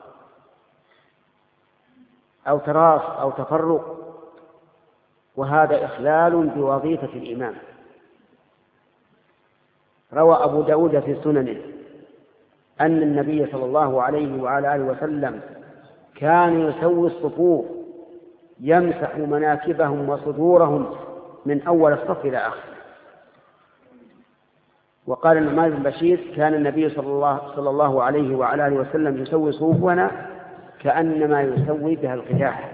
أو تراص أو تفرق، وهذا إخلال بوظيفة الإمام. روى أبو داود في سننه أن النبي صلى الله عليه وعلى آله وسلم كان يسوي الصفوف، يمسح مناكبهم وصدورهم من أول الصف إلى آخره. وقال النعمان بن بشير كان النبي صلى الله, صلى الله عليه وعلى آله وسلم يسوي صفوفنا كأنما يسوي بها القداح.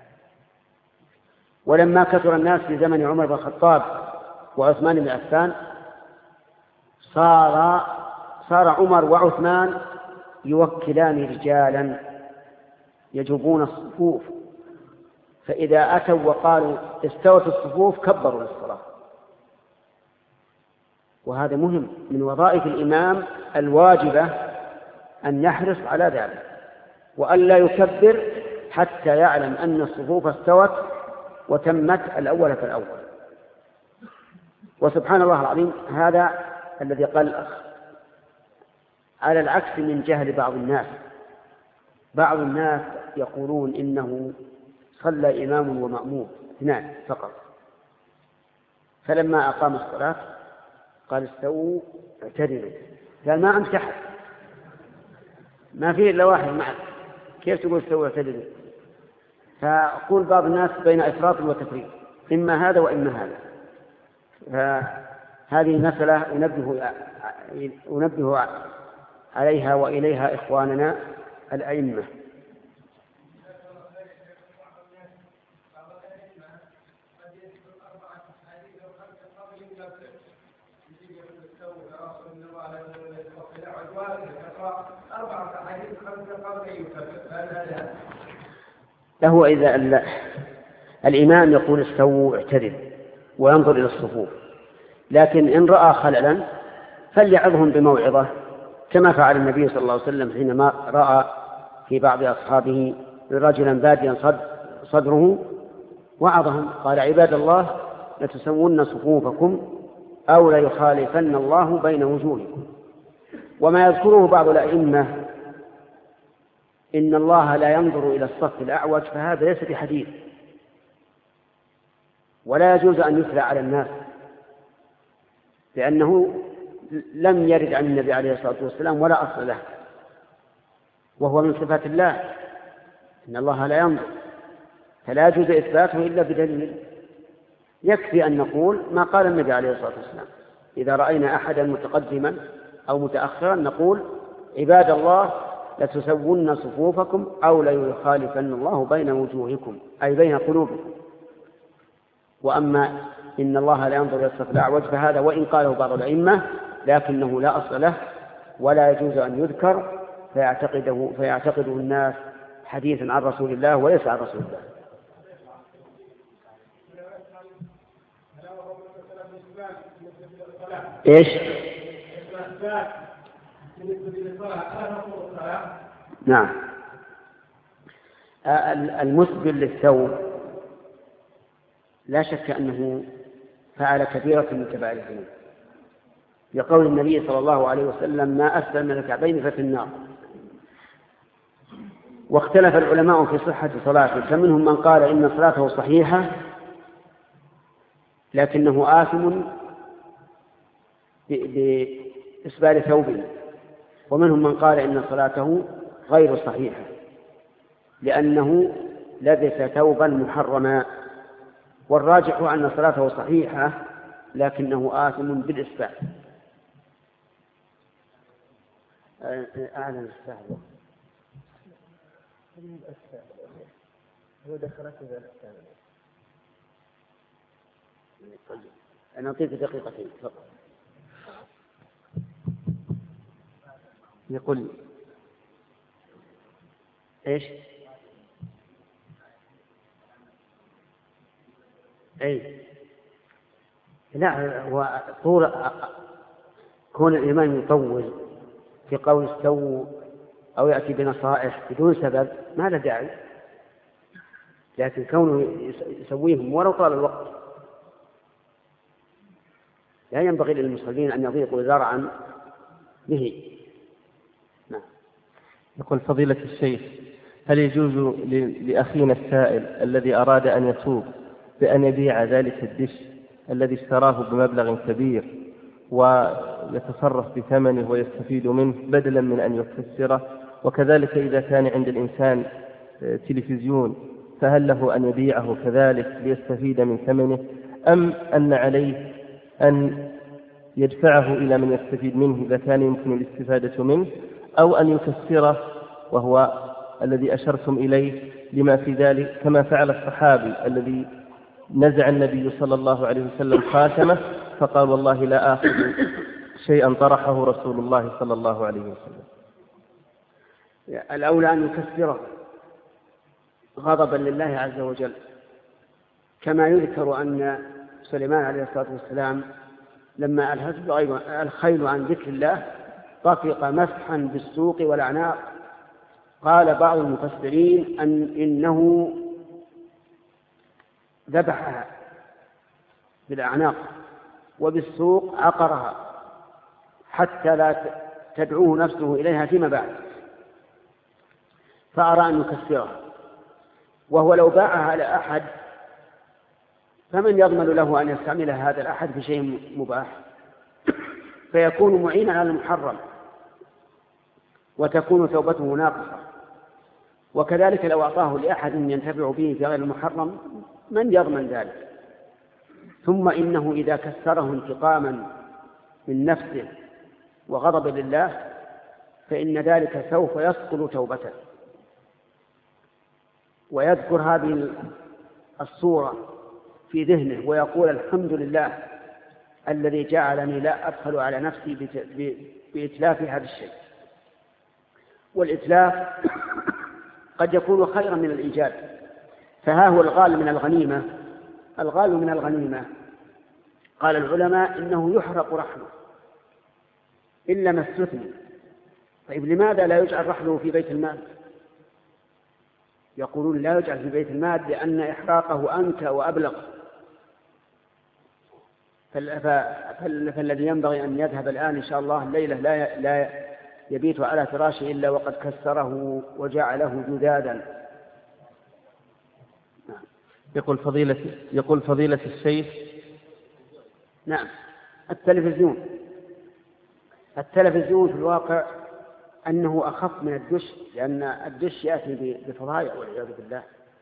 ولما كثر الناس في زمن عمر بن الخطاب وعثمان بن عفان صار صار عمر وعثمان يوكلان رجالا يجوبون الصفوف، فإذا أتوا وقالوا استوت الصفوف كبروا للصلاة. وهذا مهم، من وظائف الإمام الواجبة أن يحرص على ذلك، وأن لا يكبر حتى يعلم أن الصفوف استوت وتمت الأول فالأول. وسبحان الله العظيم، هذا الذي قال الأخ على العكس من جهل بعض الناس. بعض الناس يقولون إنه صلى إمام ومأموم اثنان فقط، فلما أقام الصلاة قال استووا اعتدلوا، قال ما أنت أحد، ما فيه إلا واحد معك، كيف تقول استووا اعتدلوا؟ فأقول بعض الناس بين إفراط وتفريط، إما هذا وإما هذا. فهذه مسألة أنبه, أنبه عليها وإليها إخواننا الأئمة. له إذا الإمام يقول استووا اعتدل وينظر إلى الصفوف، لكن إن رأى خللا فليعظهم بموعظة، كما فعل النبي صلى الله عليه وسلم حينما رأى في بعض أصحابه رجلا باديا صدره وعظهم، قال عباد الله لتسوون صفوفكم أو ليخالفن الله بين وجوهكم. وما يذكره بعض الأئمة إن الله لا ينظر إلى الصف الأعوج، فهذا ليس بحديث، ولا يجوز أن يتلى على الناس، لأنه لم يرد عن النبي عليه الصلاة والسلام ولا أصل له، وهو من صفات الله إن الله لا ينظر، فلا يجوز إثباته إلا بدليل. يكفي أن نقول ما قال النبي عليه الصلاة والسلام: إذا رأينا أحدا متقدما أو متأخرا نقول عباد الله لتسوون صفوفكم أو ليخالفن الله بين وجوهكم، أي بين قلوبكم. وأما إن الله لا ينظر إلى الصف الأعوج فهذا وإن قاله بعض الأئمة لكنه لا أصل له ولا يجوز أن يذكر، فيعتقده, فيعتقده الناس حديثا عن رسول الله وليس عن رسول الله. إيش؟ نعم. المسبل للثوب لا شك أنه فعل كبيرة من كبائر الذنوب، لقول النبي صلى الله عليه وسلم: ما أسفل من الكعبين ففي النار. واختلف العلماء في صحة صلاته، فمنهم من قال إن صلاته صحيحة لكنه آثم بإسبال ثوبه، ومنهم من قال إن صلاته غير صحيحة لأنه لبس ثوبا محرما. والراجح أن صلاته صحيحة لكنه آثم بالإسبال. أعلن الساعة هو دخلت ذلك. أنا أعطيك دقيقتين فقط. يقول إيش؟ أي لا، هو طول كون الإمام يطول في قول استووا أو يأتي بنصائح بدون سبب ما له داعي، لكن كونه يسويهم ولو طال الوقت لا ينبغي للمصلين أن يضيقوا ذرعا به. نعم. يقول فضيلة الشيخ، هل يجوز لأخينا السائل الذي أراد أن يتوب بأن يبيع ذلك الدش الذي اشتراه بمبلغ كبير ويتصرف بثمنه ويستفيد منه بدلا من أن يكسره؟ وكذلك إذا كان عند الإنسان تلفزيون فهل له أن يبيعه كذلك ليستفيد من ثمنه، أم أن عليه أن يدفعه إلى من يستفيد منه إذا كان يمكن الاستفادة منه، أو أن يكسره وهو الذي أشرتم إليه لما في ذلك، كما فعل الصحابي الذي نزع النبي صلى الله عليه وسلم خاتمه فقال والله لا آخذ شيئا طرحه رسول الله صلى الله عليه وسلم؟ الأولى أن يكسره غضبا لله عز وجل، كما يذكر أن سليمان عليه الصلاة والسلام لما ألهته الخيل عن ذكر الله طفق مسحا بالسوق والأعناق. قال بعض المفسرين أن إنه ذبحها بالأعناق وبالسوق عقرها حتى لا تدعوه نفسه إليها فيما بعد، فأرى أن يكسرها. وهو لو باعها على أحد فمن يضمن له أن يستعمل هذا الأحد في شيء مباح، فيكون معينا على المحرم وتكون توبته ناقصة. وكذلك لو أعطاه لأحد ينتفع به في غير المحرم من يضمن ذلك؟ ثم إنه إذا كسره انتقاما من نفسه وغضب لله فإن ذلك سوف يسقط توبته، ويذكر هذه الصورة في ذهنه ويقول الحمد لله الذي جعلني لا أدخل على نفسي بإتلاف هذا الشيء. والإتلاف قد يكون خيرا من الإيجاد، فها هو الغال من الغنيمة. الغال من الغنيمة قال العلماء إنه يحرق رحمه إلا ما استثني. طيب لماذا لا يجعل رحله في بيت المال؟ يقولون لا يجعل في بيت المال لأن إحراقه أنكى وأبلغ، فالذي ينبغي أن يذهب الآن إن شاء الله الليلة لا لا يبيت على فراشه إلا وقد كسره وجعله جذاذا. يقول فضيلة يقول فضيلة الشيخ. نعم. التلفزيون التلفزيون في الواقع أنه أخف من الدش، لأن الدش يأتي بفضائع والعياذ بالله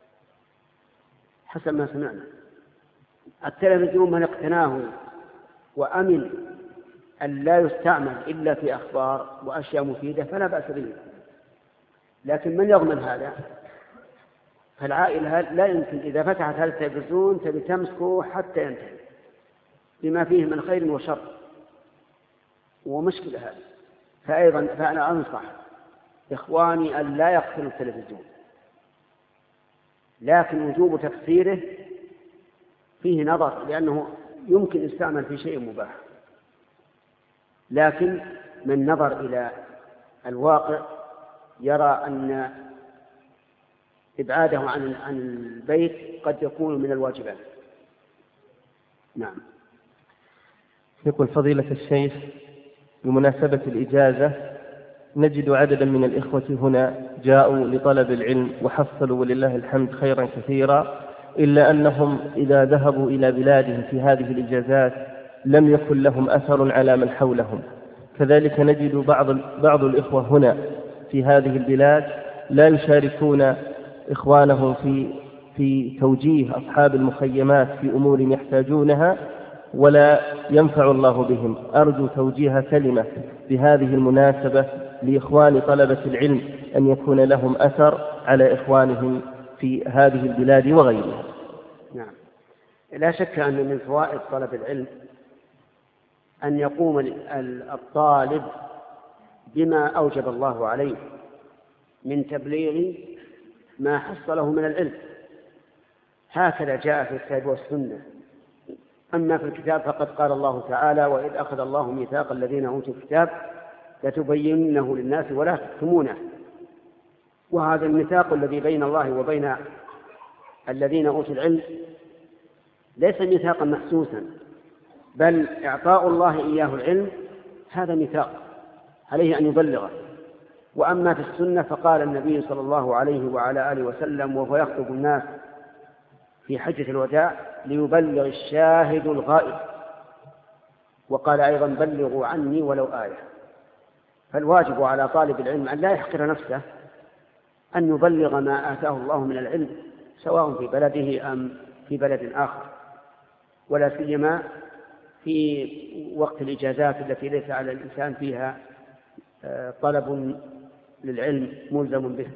حسب ما سمعنا. التلفزيون من اقتناه وأمن أن لا يستعمل إلا في أخبار وأشياء مفيدة فلا بأس به، لكن من يضمن هذا؟ فالعائلة لا يمكن إذا فتحت هذا التلفزيون تبي تمسكه حتى ينتهي بما فيه من خير وشر ومشكلة هذا. فأيضا فأنا أنصح إخواني أن لا يقتلوا التلفزيون، لكن وجوب تفسيره فيه نظر، لأنه يمكن يستعمل في شيء مباح، لكن من نظر إلى الواقع يرى أن إبعاده عن عن البيت قد يكون من الواجبات. نعم. يقول فضيلة الشيخ بمناسبة الإجازة نجد عددا من الإخوة هنا جاءوا لطلب العلم وحصلوا ولله الحمد خيرا كثيرا، إلا أنهم إذا ذهبوا إلى بلادهم في هذه الإجازات لم يكن لهم أثر على من حولهم. كذلك نجد بعض بعض الإخوة هنا في هذه البلاد لا يشاركون إخوانهم في في توجيه أصحاب المخيمات في أمور يحتاجونها ولا ينفع الله بهم. أرجو توجيه كلمة بهذه المناسبة لإخوان طلبة العلم أن يكون لهم أثر على إخوانهم في هذه البلاد وغيرها. نعم. لا شك أن من فوائد طلب العلم أن يقوم الطالب بما أوجب الله عليه من تبليغ ما حصله من العلم. هكذا جاء في الكتاب والسنة. أما في الكتاب فقد قال الله تعالى: وإذ أخذ الله ميثاق الذين أوتوا الكتاب لتبيننه للناس ولا تكتمونه. وهذا الميثاق الذي بين الله وبين الذين أوتوا العلم ليس ميثاقا محسوسا، بل إعطاء الله إياه العلم هذا ميثاق عليه أن يبلغه. وأما في السنة فقال النبي صلى الله عليه وعلى آله وسلم وهو يخطب الناس في حجة الوداع: ليبلغ الشاهد الغائب. وقال أيضا: بلغوا عني ولو آية. فالواجب على طالب العلم أن لا يحقر نفسه، أن يبلغ ما آتاه الله من العلم سواء في بلده أم في بلد آخر، ولا سيما في وقت الإجازات التي ليس على الإنسان فيها طلب للعلم ملزم به.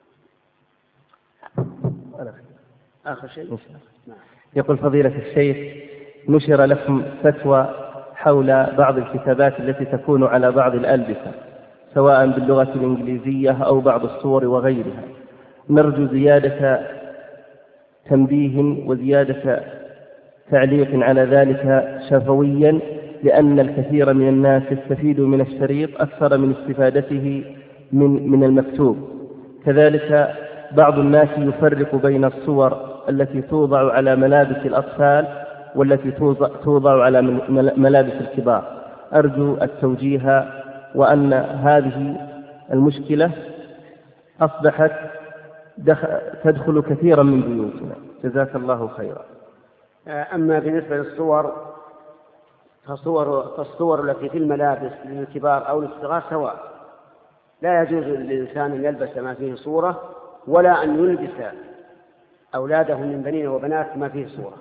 آخر شيء يقول فضيلة الشيخ: نشر لكم فتوى حول بعض الكتابات التي تكون على بعض الألبسة سواء باللغة الإنجليزية أو بعض الصور وغيرها، نرجو زيادة تنبيه وزيادة تعليق على ذلك شفويا، لأن الكثير من الناس يستفيد من الشريط أكثر من استفادته من من المكتوب. كذلك بعض الناس يفرق بين الصور التي توضع على ملابس الأطفال والتي توضع على ملابس الكبار. أرجو التوجيه، وأن هذه المشكلة أصبحت تدخل كثيرا من بيوتنا. جزاك الله خيرا. أما بالنسبة للصور فالصور, فالصور التي في الملابس للكبار أو للصغار سواء، لا يجوز للإنسان أن يلبس ما فيه صورة، ولا أن يلبس أولاده من بنين وبنات ما فيه صورة.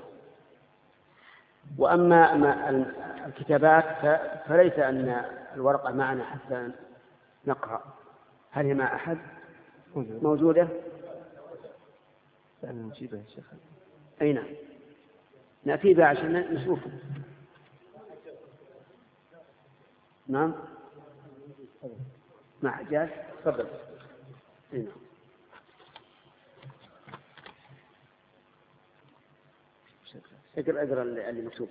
وأما الكتابات فليس أن الورقة معنا حتى نقرأ. هل هي مع أحد موجودة؟ نجيبها يا شيخ. أي نعم، نأتي بها عشان نشوف. نعم مع حجاج. تفضل. أي نعم. اقرأ اقرأ اللي مكتوب.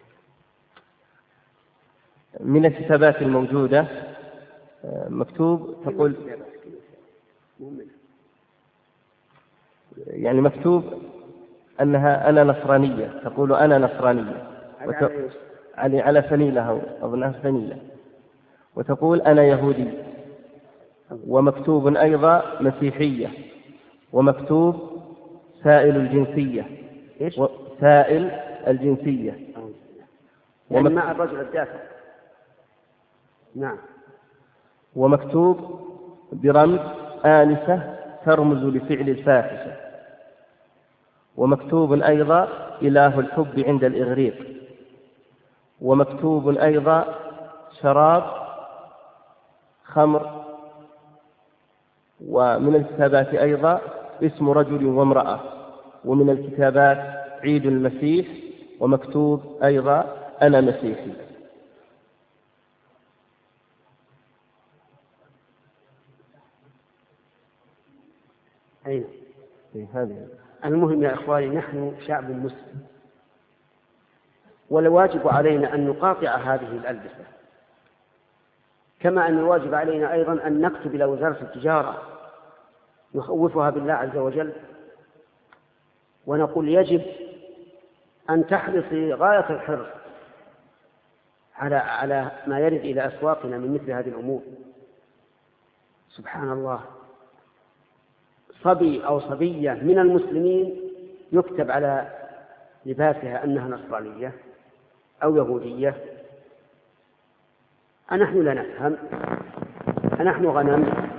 من الكتابات الموجودة مكتوب تقول يعني مكتوب أنها أنا نصرانية، تقول أنا نصرانية وت... على على فنيلة أظنها فنيلة، وتقول أنا يهودي، ومكتوب أيضا مسيحية، ومكتوب سائل الجنسية. إيش؟ سائل الجنسية يعني ومك... مع الرجل الدافع. نعم. ومكتوب برمز آنسة ترمز لفعل الفاحشة، ومكتوب أيضا إله الحب عند الإغريق، ومكتوب أيضا شراب خمر، ومن الكتابات أيضا اسم رجل وامرأة، ومن الكتابات عيد المسيح، ومكتوب أيضا أنا مسيحي. أين؟ هذه. المهم يا إخواني، نحن شعب مسلم، والواجب علينا أن نقاطع هذه الألبسة، كما أن الواجب علينا أيضا أن نكتب إلى وزارة التجارة نخوفها بالله عز وجل، ونقول يجب أن تحرصي غاية الحرص على على ما يرد إلى أسواقنا من مثل هذه الأمور. سبحان الله، صبي أو صبية من المسلمين يكتب على لباسها أنها نصرانية أو يهودية. أنحن لا نفهم؟ أنحن غنم؟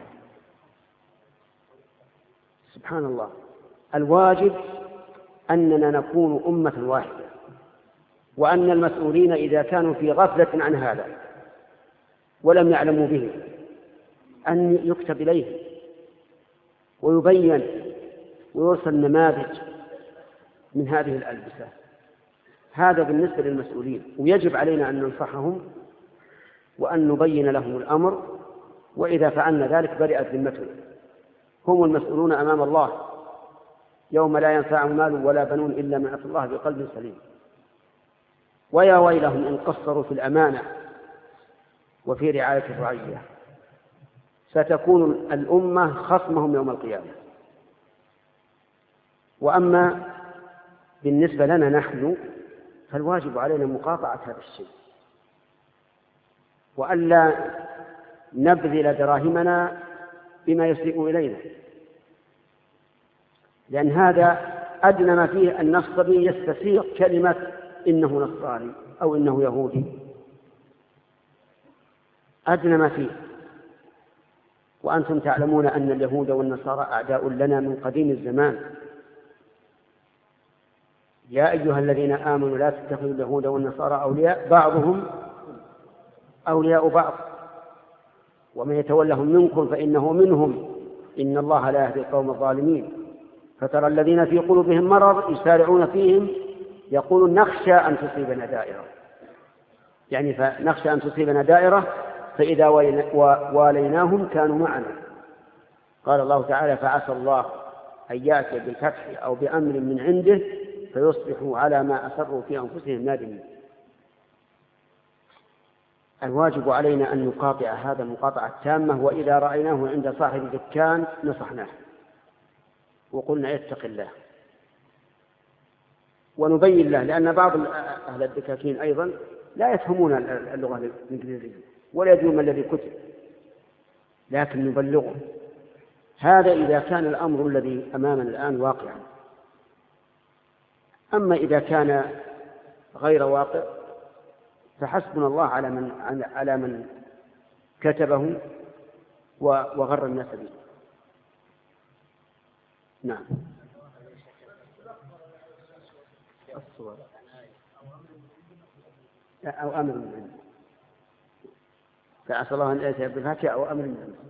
سبحان الله. الواجب أننا نكون أمة واحدة، وأن المسؤولين إذا كانوا في غفلة عن هذا ولم يعلموا به أن يكتب إليه ويبين ويرسل نماذج من هذه الألبسة. هذا بالنسبة للمسؤولين، ويجب علينا أن ننصحهم وأن نبين لهم الأمر، وإذا فعلنا ذلك برئت ذمتنا. هم المسؤولون أمام الله يوم لا ينفع مال ولا بنون إلا من أتى الله بقلب سليم. ويا ويلهم إن قصروا في الأمانة وفي رعاية الرعية، ستكون الأمة خصمهم يوم القيامة. وأما بالنسبة لنا نحن فالواجب علينا مقاطعة هذا الشيء، وألا نبذل دراهمنا بما يسيء إلينا، لأن هذا أدنى ما فيه أن الصبي يستسيغ كلمة إنه نصراني أو إنه يهودي، أدنى ما فيه. وأنتم تعلمون أن اليهود والنصارى أعداء لنا من قديم الزمان. يا أيها الذين آمنوا لا تتخذوا اليهود والنصارى أولياء بعضهم أولياء بعض ومن يتولهم منكم فإنه منهم إن الله لا يهدي القوم الظالمين. فترى الذين في قلوبهم مرض يسارعون فيهم يقولون نخشى أن تصيبنا دائرة، يعني فنخشى أن تصيبنا دائرة فإذا واليناهم كانوا معنا. قال الله تعالى فعسى الله أن يأتي بالفتح أو بأمر من عنده فيصبحوا على ما أسروا في أنفسهم نادمين. الواجب علينا أن نقاطع هذا المقاطعة التامة، وإذا رأيناه عند صاحب دكان نصحناه وقلنا يتق الله ونبين له، لأن بعض أهل الدكاكين أيضا لا يفهمون اللغة الإنجليزية ولا يدرون الذي كتب، لكن نبلغه. هذا إذا كان الأمر الذي أمامنا الآن واقعا. أما إذا كان غير واقع فحسبنا الله على من على من كتبه وغر الناس به. نعم. أو أمر من عنده، فعسى الله أن يأتي بالفتح أو أمر من عنده.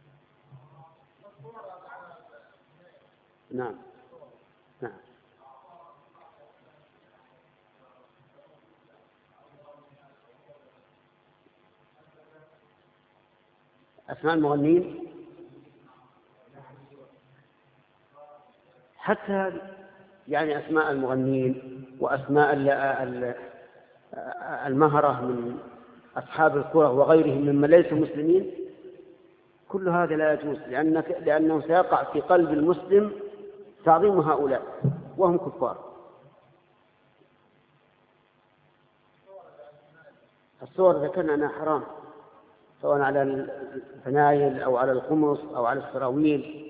نعم نعم. أسماء المغنين حتى يعني أسماء المغنين وأسماء المهرة من أصحاب الكرة وغيرهم ممن ليسوا مسلمين، كل هذا لا يجوز، لأنك لأنه سيقع في قلب المسلم تعظيم هؤلاء وهم كفار. الصور ذكرنا أنها حرام، سواء على الفنايل أو على القمص أو على السراويل.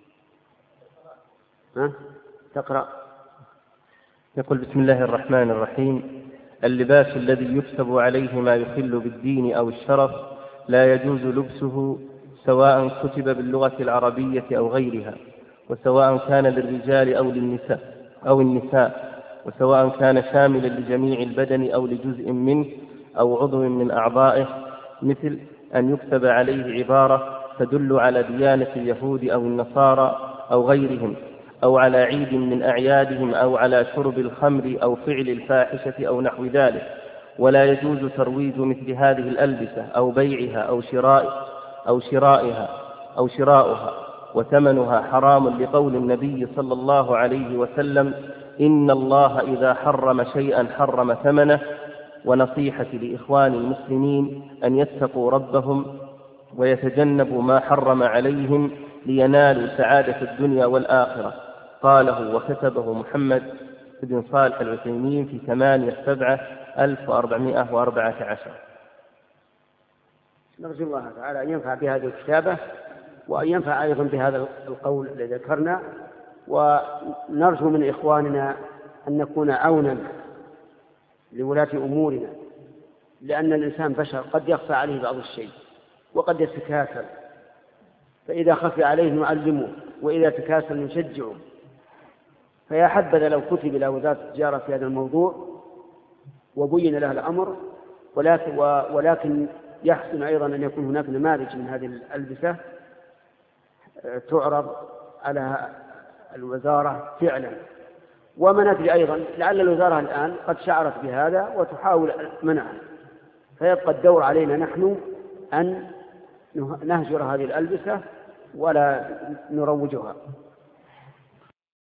ها؟ تقرأ. يقول بسم الله الرحمن الرحيم: اللباس الذي يكتب عليه ما يخل بالدين أو الشرف لا يجوز لبسه، سواء كتب باللغة العربية أو غيرها، وسواء كان للرجال أو للنساء أو النساء، وسواء كان شاملا لجميع البدن أو لجزء منه أو عضو من أعضائه، مثل أن يكتب عليه عبارة تدل على ديانة اليهود أو النصارى أو غيرهم، أو على عيد من أعيادهم، أو على شرب الخمر أو فعل الفاحشة أو نحو ذلك. ولا يجوز ترويج مثل هذه الألبسة أو بيعها أو شراء أو شرائها أو شراؤها، وثمنها حرام، لقول النبي صلى الله عليه وسلم: إن الله إذا حرم شيئا حرم ثمنه. ونصيحتي لإخوان المسلمين أن يتقوا ربهم ويتجنبوا ما حرم عليهم لينالوا سعادة الدنيا والآخرة. قاله وكتبه محمد بن صالح العثيمين في ثمانية سبعة ألف وأربعمائة وأربعة عشر. نرجو الله تعالى أن ينفع بهذه الكتابة وأن ينفع أيضا بهذا القول الذي ذكرنا، ونرجو من إخواننا أن نكون عونا لولاة أمورنا، لأن الإنسان بشر قد يخفى عليه بعض الشيء وقد يتكاسل، فإذا خفي عليه نعلمه وإذا تكاسل نشجعه. فيا حبذا لو كتب إلى وزارة التجارة في هذا الموضوع وبين له الأمر، ولكن, ولكن يحسن أيضا أن يكون هناك نماذج من هذه الألبسة تعرض على الوزارة فعلا. وما ندري أيضا لعل الوزارة الآن قد شعرت بهذا وتحاول منعه، فيبقى الدور علينا نحن أن نهجر هذه الألبسة ولا نروجها.